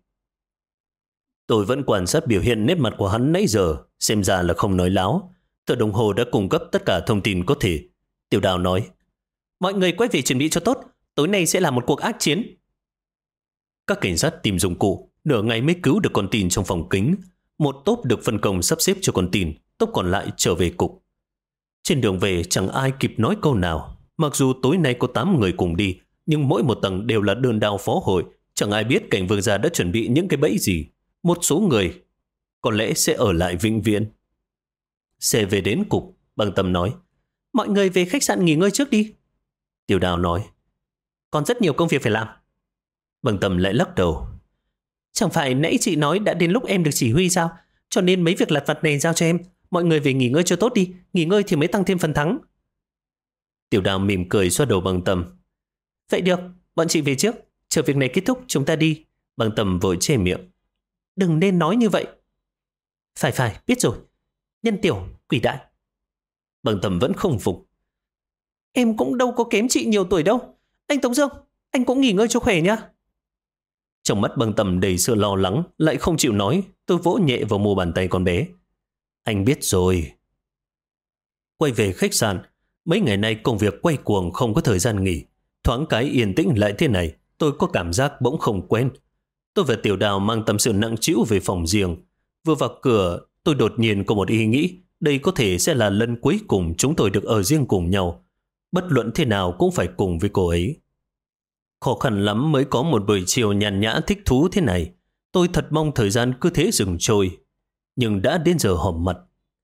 Tôi vẫn quan sát biểu hiện nét mặt của hắn nãy giờ, xem ra là không nói láo. Thợ đồng hồ đã cung cấp tất cả thông tin có thể. Tiểu Đào nói: mọi người quay về chuẩn bị cho tốt, tối nay sẽ là một cuộc ác chiến. Các cảnh sát tìm dụng cụ, nửa ngày mới cứu được con tin trong phòng kính. Một tốp được phân công sắp xếp cho con tin, tốp còn lại trở về cục. Trên đường về chẳng ai kịp nói câu nào. Mặc dù tối nay có 8 người cùng đi, nhưng mỗi một tầng đều là đơn đao phó hội. Chẳng ai biết cảnh vương gia đã chuẩn bị những cái bẫy gì. Một số người có lẽ sẽ ở lại vĩnh viễn. Xe về đến cục, Bằng Tâm nói, mọi người về khách sạn nghỉ ngơi trước đi. Tiểu Đào nói, còn rất nhiều công việc phải làm. Bằng Tâm lại lắc đầu, chẳng phải nãy chị nói đã đến lúc em được chỉ huy sao? Cho nên mấy việc lặt vặt này giao cho em. Mọi người về nghỉ ngơi cho tốt đi. Nghỉ ngơi thì mới tăng thêm phần thắng. Tiểu Đào mỉm cười xoa đầu Bằng Tâm. Vậy được, bọn chị về trước. Chờ việc này kết thúc chúng ta đi. Bằng Tâm vội che miệng. Đừng nên nói như vậy. Phải, biết rồi. Nhân tiểu, quỷ đại. Bằng Tâm vẫn không phục. Em cũng đâu có kém chị nhiều tuổi đâu. Anh Tống Dương, anh cũng nghỉ ngơi cho khỏe nhá. Trong mắt Bằng Tâm đầy sự lo lắng, lại không chịu nói. Tôi vỗ nhẹ vào mu bàn tay con bé. Anh biết rồi. Quay về khách sạn. Mấy ngày nay công việc quay cuồng không có thời gian nghỉ. Thoáng cái yên tĩnh lại thế này, tôi có cảm giác bỗng không quen. Tôi và Tiểu Đào mang tâm sự nặng trĩu về phòng riêng. Vừa vào cửa, tôi đột nhiên có một ý nghĩ. Đây có thể sẽ là lần cuối cùng chúng tôi được ở riêng cùng nhau. Bất luận thế nào cũng phải cùng với cô ấy. Khó khăn lắm mới có một buổi chiều nhàn nhã thích thú thế này. Tôi thật mong thời gian cứ thế dừng trôi. Nhưng đã đến giờ họp mặt.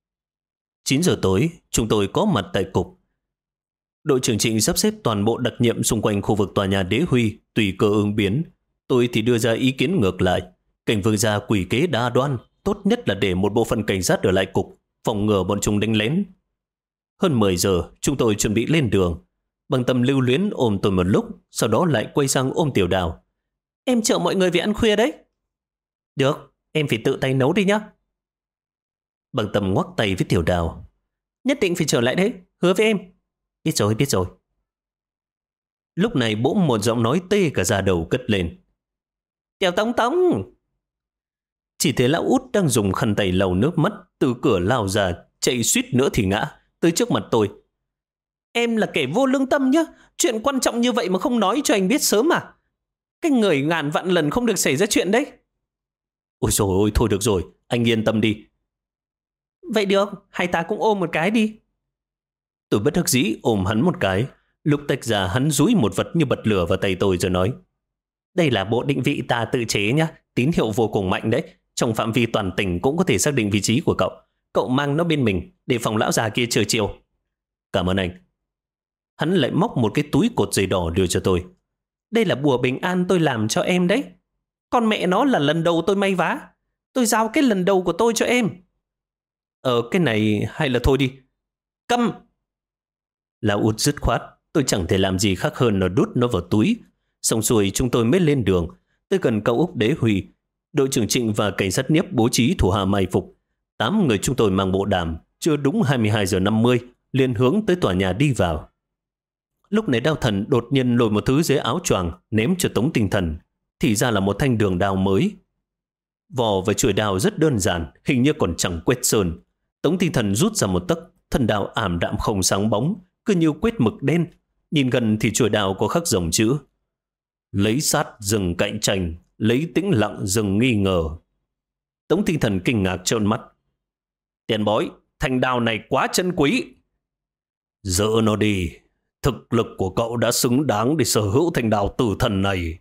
9 giờ tối, chúng tôi có mặt tại cục. Đội trưởng Trịnh sắp xếp toàn bộ đặc nhiệm xung quanh khu vực tòa nhà Đế Huy, tùy cơ ứng biến. Tôi thì đưa ra ý kiến ngược lại. Cảnh vương gia quỷ kế đa đoan, tốt nhất là để một bộ phận cảnh sát ở lại cục, phòng ngừa bọn chúng đánh lén. Hơn 10 giờ, chúng tôi chuẩn bị lên đường. Bằng Tâm lưu luyến ôm tôi một lúc, sau đó lại quay sang ôm Tiểu Đào. Em chở mọi người về ăn khuya đấy. Được, em phải tự tay nấu đi nhá. Bằng Tâm ngoắc tay với Tiểu Đào. Nhất định phải trở lại đấy, hứa với em. Biết rồi. Lúc này bỗng một giọng nói tê cả da đầu cất lên. Tiểu Tống Tống! Chỉ thấy lão út đang dùng khăn tay lau nước mắt từ cửa lao ra, chạy suýt nữa thì ngã, tới trước mặt tôi. Em là kẻ vô lương tâm nhá, chuyện quan trọng như vậy mà không nói cho anh biết sớm à? Cái người ngàn vạn lần không được xảy ra chuyện đấy. Ôi dồi ôi, thôi được rồi, anh yên tâm đi. Vậy được, hai ta cũng ôm một cái đi. Tôi bất đắc dĩ ôm hắn một cái. Lúc tách ra hắn dúi một vật như bật lửa vào tay tôi rồi nói. Đây là bộ định vị ta tự chế nhá, tín hiệu vô cùng mạnh đấy. Trong phạm vi toàn tỉnh cũng có thể xác định vị trí của cậu. Cậu mang nó bên mình để phòng lão già kia trời chiều. Cảm ơn anh. Hắn lại móc một cái túi cột giấy đỏ đưa cho tôi. Đây là bùa bình an tôi làm cho em đấy. Con mẹ nó là lần đầu tôi may vá. Tôi giao cái lần đầu của tôi cho em. Cái này hay là thôi đi. Câm! Lão út dứt khoát. Tôi chẳng thể làm gì khác hơn là đút nó vào túi. Xong xuôi chúng tôi mới lên đường. Tới gần cao ốc Đế Huy. Đội trưởng Trịnh và cảnh sát Niếp bố trí thủ hạ mai phục. 8 người chúng tôi mang bộ đàm. Chưa đúng 22 giờ 50 liền hướng tới tòa nhà đi vào. Lúc này Đao Thần đột nhiên lôi một thứ dưới áo choàng ném cho Tống Tinh Thần. Thì ra là một thanh đường đao mới. Vỏ và chuôi đao rất đơn giản, hình như còn chẳng quét sơn. Tống Tinh Thần rút ra một tấc, thân đao ảm đạm không sáng bóng, cứ như quét mực đen. Nhìn gần thì chuôi đao có khắc dòng chữ: lấy sát dừng cạnh tranh, lấy tĩnh lặng dừng nghi ngờ. Tống Tinh Thần kinh ngạc trợn mắt. Tiền bối, thanh đao này quá chân quý. Dỡ nó đi. Thực lực của cậu đã xứng đáng để sở hữu thanh đao tử thần này.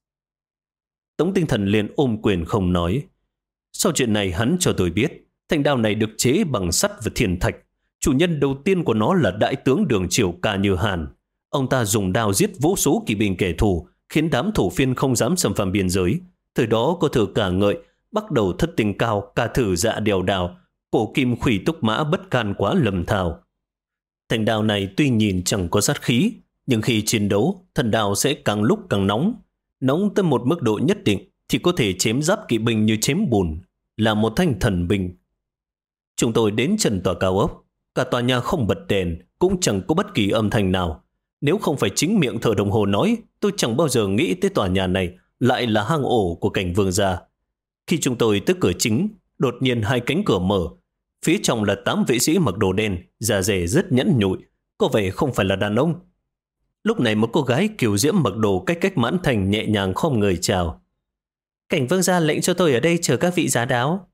Tống Tinh Thần liền ôm quyền không nói. Sau chuyện này hắn cho tôi biết, thanh đao này được chế bằng sắt và thiên thạch. Chủ nhân đầu tiên của nó là đại tướng Đường Triều Ca Như Hàn. Ông ta dùng đao giết vô số kỵ binh kẻ thù, khiến đám thổ phiên không dám xâm phạm biên giới. Thời đó có thử cả ngợi, bắt đầu thất tình cao, ca thử dạ đèo đào, cổ kim khủy túc mã bất can quá lầm thào. Thanh đao này tuy nhìn chẳng có sát khí, nhưng khi chiến đấu, thần đao sẽ càng lúc càng nóng. Nóng tới một mức độ nhất định thì có thể chém giáp kỵ binh như chém bùn, là một thanh thần binh. Chúng tôi đến chân tòa cao ốc, cả tòa nhà không bật đèn, cũng chẳng có bất kỳ âm thanh nào. Nếu không phải chính miệng thợ đồng hồ nói, tôi chẳng bao giờ nghĩ tới tòa nhà này lại là hang ổ của cảnh vương gia. Khi chúng tôi tới cửa chính, đột nhiên hai cánh cửa mở. Phía trong là 8 vệ sĩ mặc đồ đen, da dẻ rất nhẵn nhụi, có vẻ không phải là đàn ông. Lúc này một cô gái kiều diễm mặc đồ cách mãn thành nhẹ nhàng khom người chào. Cảnh vương gia lệnh cho tôi ở đây chờ các vị giá đáo.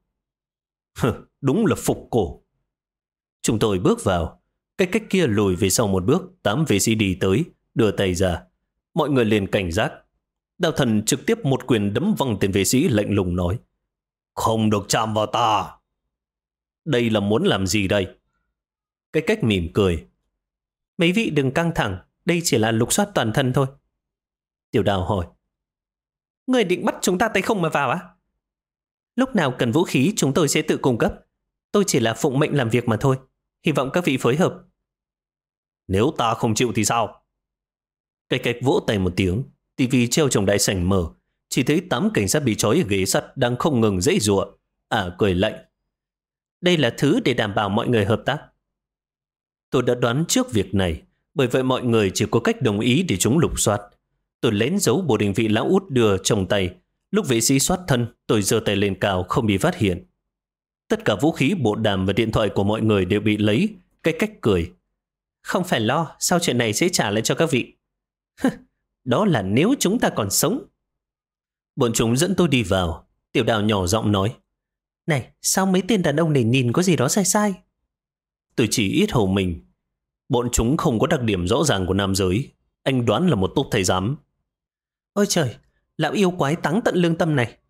Đúng là phục cổ. Chúng tôi bước vào, cách kia lùi về sau một bước, 8 vệ sĩ đi tới, đưa tay ra. Mọi người liền cảnh giác. Đao thần trực tiếp một quyền đấm văng tên vệ sĩ, lạnh lùng nói: "Không được chạm vào ta." Đây là muốn làm gì đây? Cái cách mỉm cười: "Mấy vị đừng căng thẳng, đây chỉ là lục soát toàn thân thôi." Tiểu Đào hỏi: "Người định bắt chúng ta tay không mà vào á?" "Lúc nào cần vũ khí chúng tôi sẽ tự cung cấp. Tôi chỉ là phụng mệnh làm việc mà thôi. Hy vọng các vị phối hợp." "Nếu ta không chịu thì sao?" Cái cách vỗ tay một tiếng, tivi treo trong đại sảnh mở, chỉ thấy 8 cảnh sát bị trói ở ghế sắt đang không ngừng giãy giụa. Cười lạnh: "Đây là thứ để đảm bảo mọi người hợp tác." Tôi đã đoán trước việc này, bởi vậy mọi người chỉ có cách đồng ý để chúng lục soát. Tôi lén giấu bộ định vị lão út đưa trong tay. Lúc vệ sĩ soát thân, tôi giơ tay lên cao không bị phát hiện. Tất cả vũ khí, bộ đàm và điện thoại của mọi người đều bị lấy. Cái cách cười: "Không phải lo, sau chuyện này sẽ trả lại cho các vị." "Đó là nếu chúng ta còn sống." Bọn chúng dẫn tôi đi vào. Tiểu Đào nhỏ giọng nói: "Này, sao mấy tên đàn ông này nhìn có gì đó sai sai?" Tôi chỉ ít hầu mình. Bọn chúng không có đặc điểm rõ ràng của nam giới. Anh đoán là một tốp thầy giám. Ôi trời, lão yêu quái táng tận lương tâm này.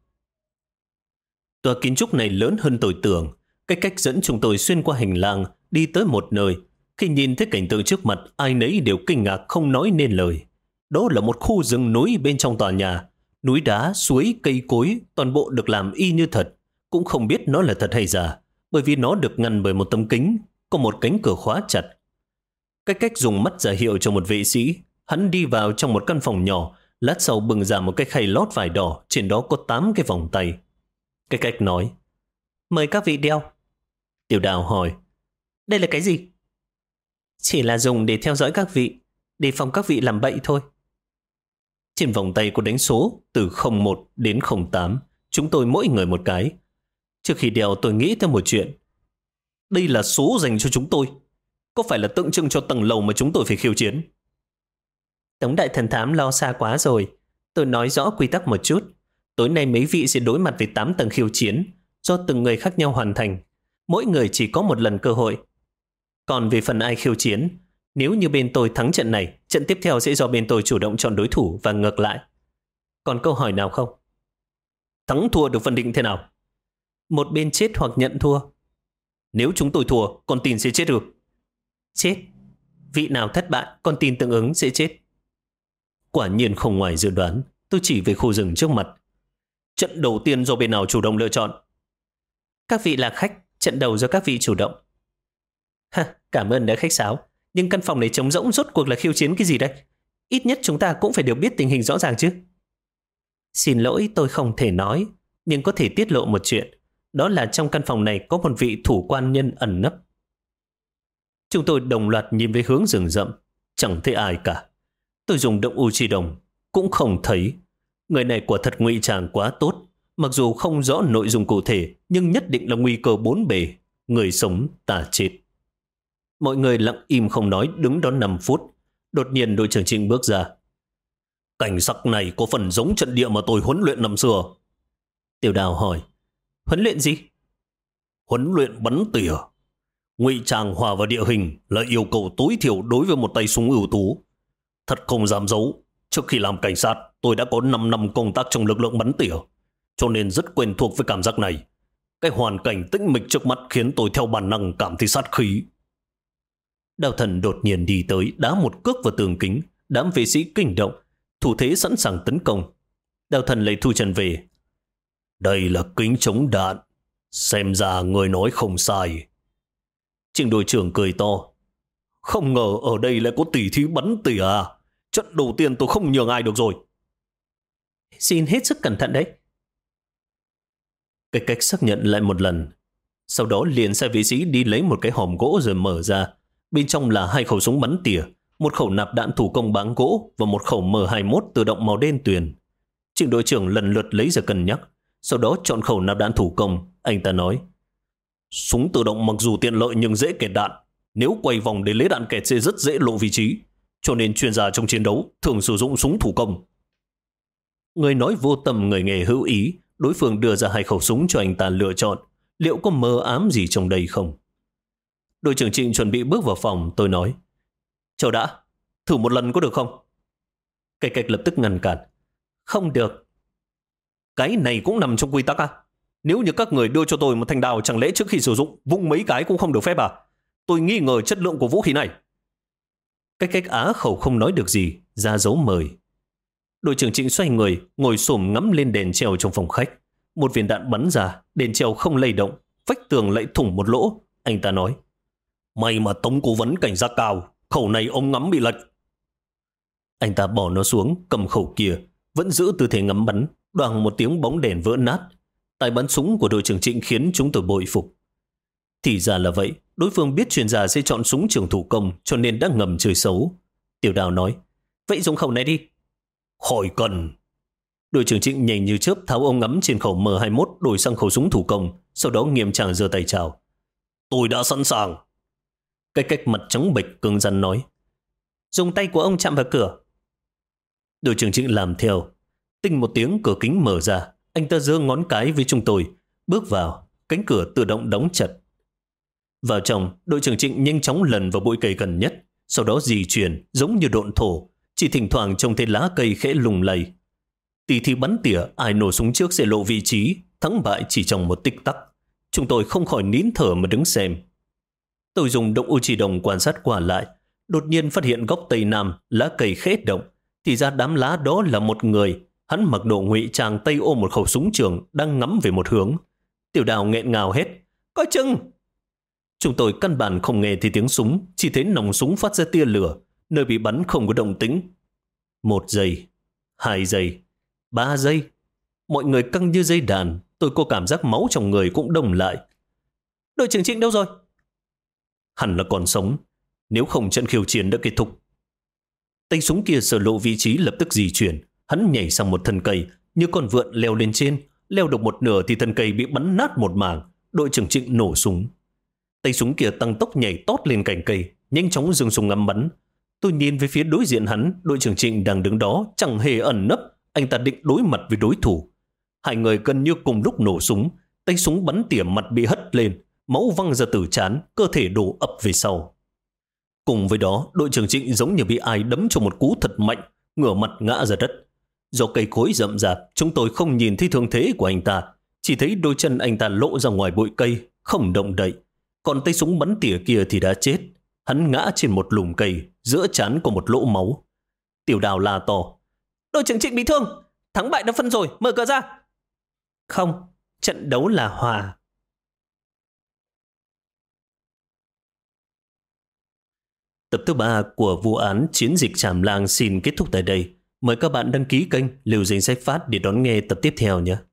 Tòa kiến trúc này lớn hơn tôi tưởng. Cái cách dẫn chúng tôi xuyên qua hành lang, đi tới một nơi. Khi nhìn thấy cảnh tượng trước mặt, ai nấy đều kinh ngạc không nói nên lời. Đó là một khu rừng núi bên trong tòa nhà. Núi đá, suối, cây cối, toàn bộ được làm y như thật. Cũng không biết nó là thật hay giả, bởi vì nó được ngăn bởi một tấm kính, có một cánh cửa khóa chặt. Cái cách dùng mắt ra hiệu cho một vệ sĩ. Hắn đi vào trong một căn phòng nhỏ, lát sau bừng ra một cái khay lót vải đỏ, trên đó có 8 cái vòng tay. Cái cách nói: "Mời các vị đeo." Tiểu Đào hỏi: "Đây là cái gì?" "Chỉ là dùng để theo dõi các vị, đề phòng các vị làm bậy thôi." Trên vòng tay có đánh số từ 01 đến 08, chúng tôi mỗi người một cái. Trước khi đeo tôi nghĩ tới một chuyện. Đây là số dành cho chúng tôi. Có phải là tượng trưng cho tầng lầu mà chúng tôi phải khiêu chiến? Tống đại thần thám lo xa quá rồi. Tôi nói rõ quy tắc một chút. Tối nay mấy vị sẽ đối mặt với 8 tầng khiêu chiến, do từng người khác nhau hoàn thành. Mỗi người chỉ có một lần cơ hội. Còn về phần ai khiêu chiến, nếu như bên tôi thắng trận này, trận tiếp theo sẽ do bên tôi chủ động chọn đối thủ và ngược lại. Còn câu hỏi nào không? Thắng thua được phân định thế nào? Một bên chết hoặc nhận thua. Nếu chúng tôi thua, con tin sẽ chết được. Chết. Vị nào thất bại, con tin tương ứng sẽ chết. Quả nhiên không ngoài dự đoán. Tôi chỉ về khu rừng trước mặt. Trận đầu tiên do bên nào chủ động lựa chọn? Các vị là khách, trận đầu do các vị chủ động. Cảm ơn đã khách sáo. Nhưng căn phòng này trống rỗng, rốt cuộc là khiêu chiến cái gì đây? Ít nhất chúng ta cũng phải đều biết tình hình rõ ràng chứ. Xin lỗi, tôi không thể nói, nhưng có thể tiết lộ một chuyện. Đó là trong căn phòng này có một vị thủ quan nhân ẩn nấp. Chúng tôi đồng loạt nhìn về hướng rừng rậm. Chẳng thấy ai cả. Tôi dùng động u chi đồng, cũng không thấy. Người này quả thật ngụy trang quá tốt. Mặc dù không rõ nội dung cụ thể, nhưng nhất định là nguy cơ bốn bề. Người sống ta chết. Mọi người lặng im không nói, đứng đó 5 phút. Đột nhiên đội trưởng Trịnh bước ra. Cảnh sắc này có phần giống trận địa mà tôi huấn luyện năm xưa. Tiểu Đào hỏi: Huấn luyện gì? Huấn luyện bắn tỉa. Ngụy trang hòa vào địa hình là yêu cầu tối thiểu đối với một tay súng ưu tú. Thật không dám giấu, trước khi làm cảnh sát, tôi đã có 5 năm công tác trong lực lượng bắn tỉa, cho nên rất quen thuộc với cảm giác này. Cái hoàn cảnh tĩnh mịch trước mắt khiến tôi theo bản năng cảm thấy sát khí. Đao thần đột nhiên đi tới, đá một cước vào tường kính. Đám vệ sĩ kinh động, thủ thế sẵn sàng tấn công. Đao thần lấy thu chân về. Đây là kính chống đạn. Xem ra người nói không sai. Trịnh đội trưởng cười to. Không ngờ ở đây lại có tỉ thí bắn tỉa à? Trận đầu tiên tôi không nhường ai được rồi. Xin hết sức cẩn thận đấy. Cái cách xác nhận lại một lần. Sau đó liền sai vệ sĩ đi lấy một cái hòm gỗ rồi mở ra. Bên trong là 2 khẩu súng bắn tỉa, một khẩu nạp đạn thủ công báng gỗ và một khẩu M21 tự động màu đen tuyền. Trịnh đội trưởng lần lượt lấy ra cân nhắc, sau đó chọn khẩu nạp đạn thủ công. Anh ta nói: Súng tự động mặc dù tiện lợi nhưng dễ kẹt đạn. Nếu quay vòng để lấy đạn kẹt sẽ rất dễ lộ vị trí, cho nên chuyên gia trong chiến đấu thường sử dụng súng thủ công. Người nói vô tâm, người nghe hữu ý. Đối phương đưa ra 2 khẩu súng cho anh ta lựa chọn. Liệu có mơ ám gì trong đây không? Đội trưởng Trịnh chuẩn bị bước vào phòng. Tôi nói: Chờ đã, thử một lần có được không? Cách cách lập tức ngăn cản. Không được. Cái này cũng nằm trong quy tắc à? Nếu như các người đưa cho tôi một thanh đao, chẳng lẽ trước khi sử dụng vung mấy cái cũng không được phép à? Tôi nghi ngờ chất lượng của vũ khí này. Cách cách á khẩu không nói được gì, ra dấu mời. Đội trưởng Trịnh xoay người, ngồi xổm ngắm lên đèn treo trong phòng khách. Một viên đạn bắn ra, đèn treo không lay động, vách tường lại thủng một lỗ. Anh ta nói, may mà Tống cố vấn cảnh giác cao, khẩu này ông ngắm bị lệch. Anh ta bỏ nó xuống, cầm khẩu kia, vẫn giữ tư thế ngắm bắn. Đoàng một tiếng bóng đèn vỡ nát. Tài bắn súng của đội trưởng Trịnh khiến chúng tôi bội phục. Thì ra là vậy, đối phương biết chuyên gia sẽ chọn súng trường thủ công, cho nên đã ngầm chơi xấu. Tiểu Đào nói, vậy dùng khẩu này đi. Khỏi cần. Đội trưởng Trịnh nhanh như chớp tháo ống ngắm trên khẩu M21 đổi sang khẩu súng thủ công, sau đó nghiêm trang giơ tay chào. Tôi đã sẵn sàng. Cách cách mặt trắng bệch cứng rắn nói, dùng tay của ông chạm vào cửa. Đội trưởng Trịnh làm theo. Tinh một tiếng cửa kính mở ra, anh ta giơ ngón cái với chúng tôi, bước vào, cánh cửa tự động đóng chặt. Vào trong, đội trưởng Trịnh nhanh chóng lần vào bụi cây gần nhất, sau đó di chuyển giống như độn thổ, chỉ thỉnh thoảng trông thấy lá cây khẽ lùng lay. Tỷ thí bắn tỉa, ai nổ súng trước sẽ lộ vị trí, thắng bại chỉ trong một tích tắc. Chúng tôi không khỏi nín thở mà đứng xem. Tôi dùng động u chỉ đồng quan sát qua lại, đột nhiên phát hiện góc tây nam lá cây khẽ động, thì ra đám lá đó là một người. Hắn mặc đồ ngụy trang, tay ôm một khẩu súng trường đang ngắm về một hướng. Tiểu Đào nghẹn ngào hét, coi chừng! Chúng tôi căn bản không nghe thấy tiếng súng, chỉ thấy nòng súng phát ra tia lửa, nơi bị bắn không có động tĩnh. 1 giây, 2 giây, 3 giây. Mọi người căng như dây đàn, tôi có cảm giác máu trong người cũng đông lại. Đội trưởng Trịnh đâu rồi? Hẳn là còn sống, nếu không trận khiêu chiến đã kết thúc. Tay súng kia sở lộ vị trí lập tức di chuyển, hắn nhảy sang một thân cây, như con vượn leo lên trên, leo được một nửa thì thân cây bị bắn nát một mảng. Đội trưởng Trịnh nổ súng. Tay súng kia tăng tốc nhảy tót lên cành cây, nhanh chóng giương súng ngắm bắn. Tôi nhìn về phía đối diện hắn, đội trưởng Trịnh đang đứng đó, chẳng hề ẩn nấp. Anh ta định đối mặt với đối thủ. Hai người gần như cùng lúc nổ súng, tay súng bắn tỉa mặt bị hất lên, máu văng ra từ trán, cơ thể đổ ập về sau. Cùng với đó, đội trưởng Trịnh giống như bị ai đấm cho một cú thật mạnh, ngửa mặt ngã ra đất. Do cây cối rậm rạp, chúng tôi không nhìn thấy thương thế của anh ta, chỉ thấy đôi chân anh ta lộ ra ngoài bụi cây, không động đậy. Còn tay súng bắn tỉa kia thì đã chết. Hắn ngã trên một lùm cây, giữa trán có một lỗ máu. Tiểu Đào la to, đội trưởng Trịnh bị thương, thắng bại đã phân rồi, mở cửa ra. Không, trận đấu là hòa. Tập thứ 3 của vụ án Chiến dịch Tràm Lang xin kết thúc tại đây. Mời các bạn đăng ký kênh Liều Danh Sách Phát để đón nghe tập tiếp theo nhé.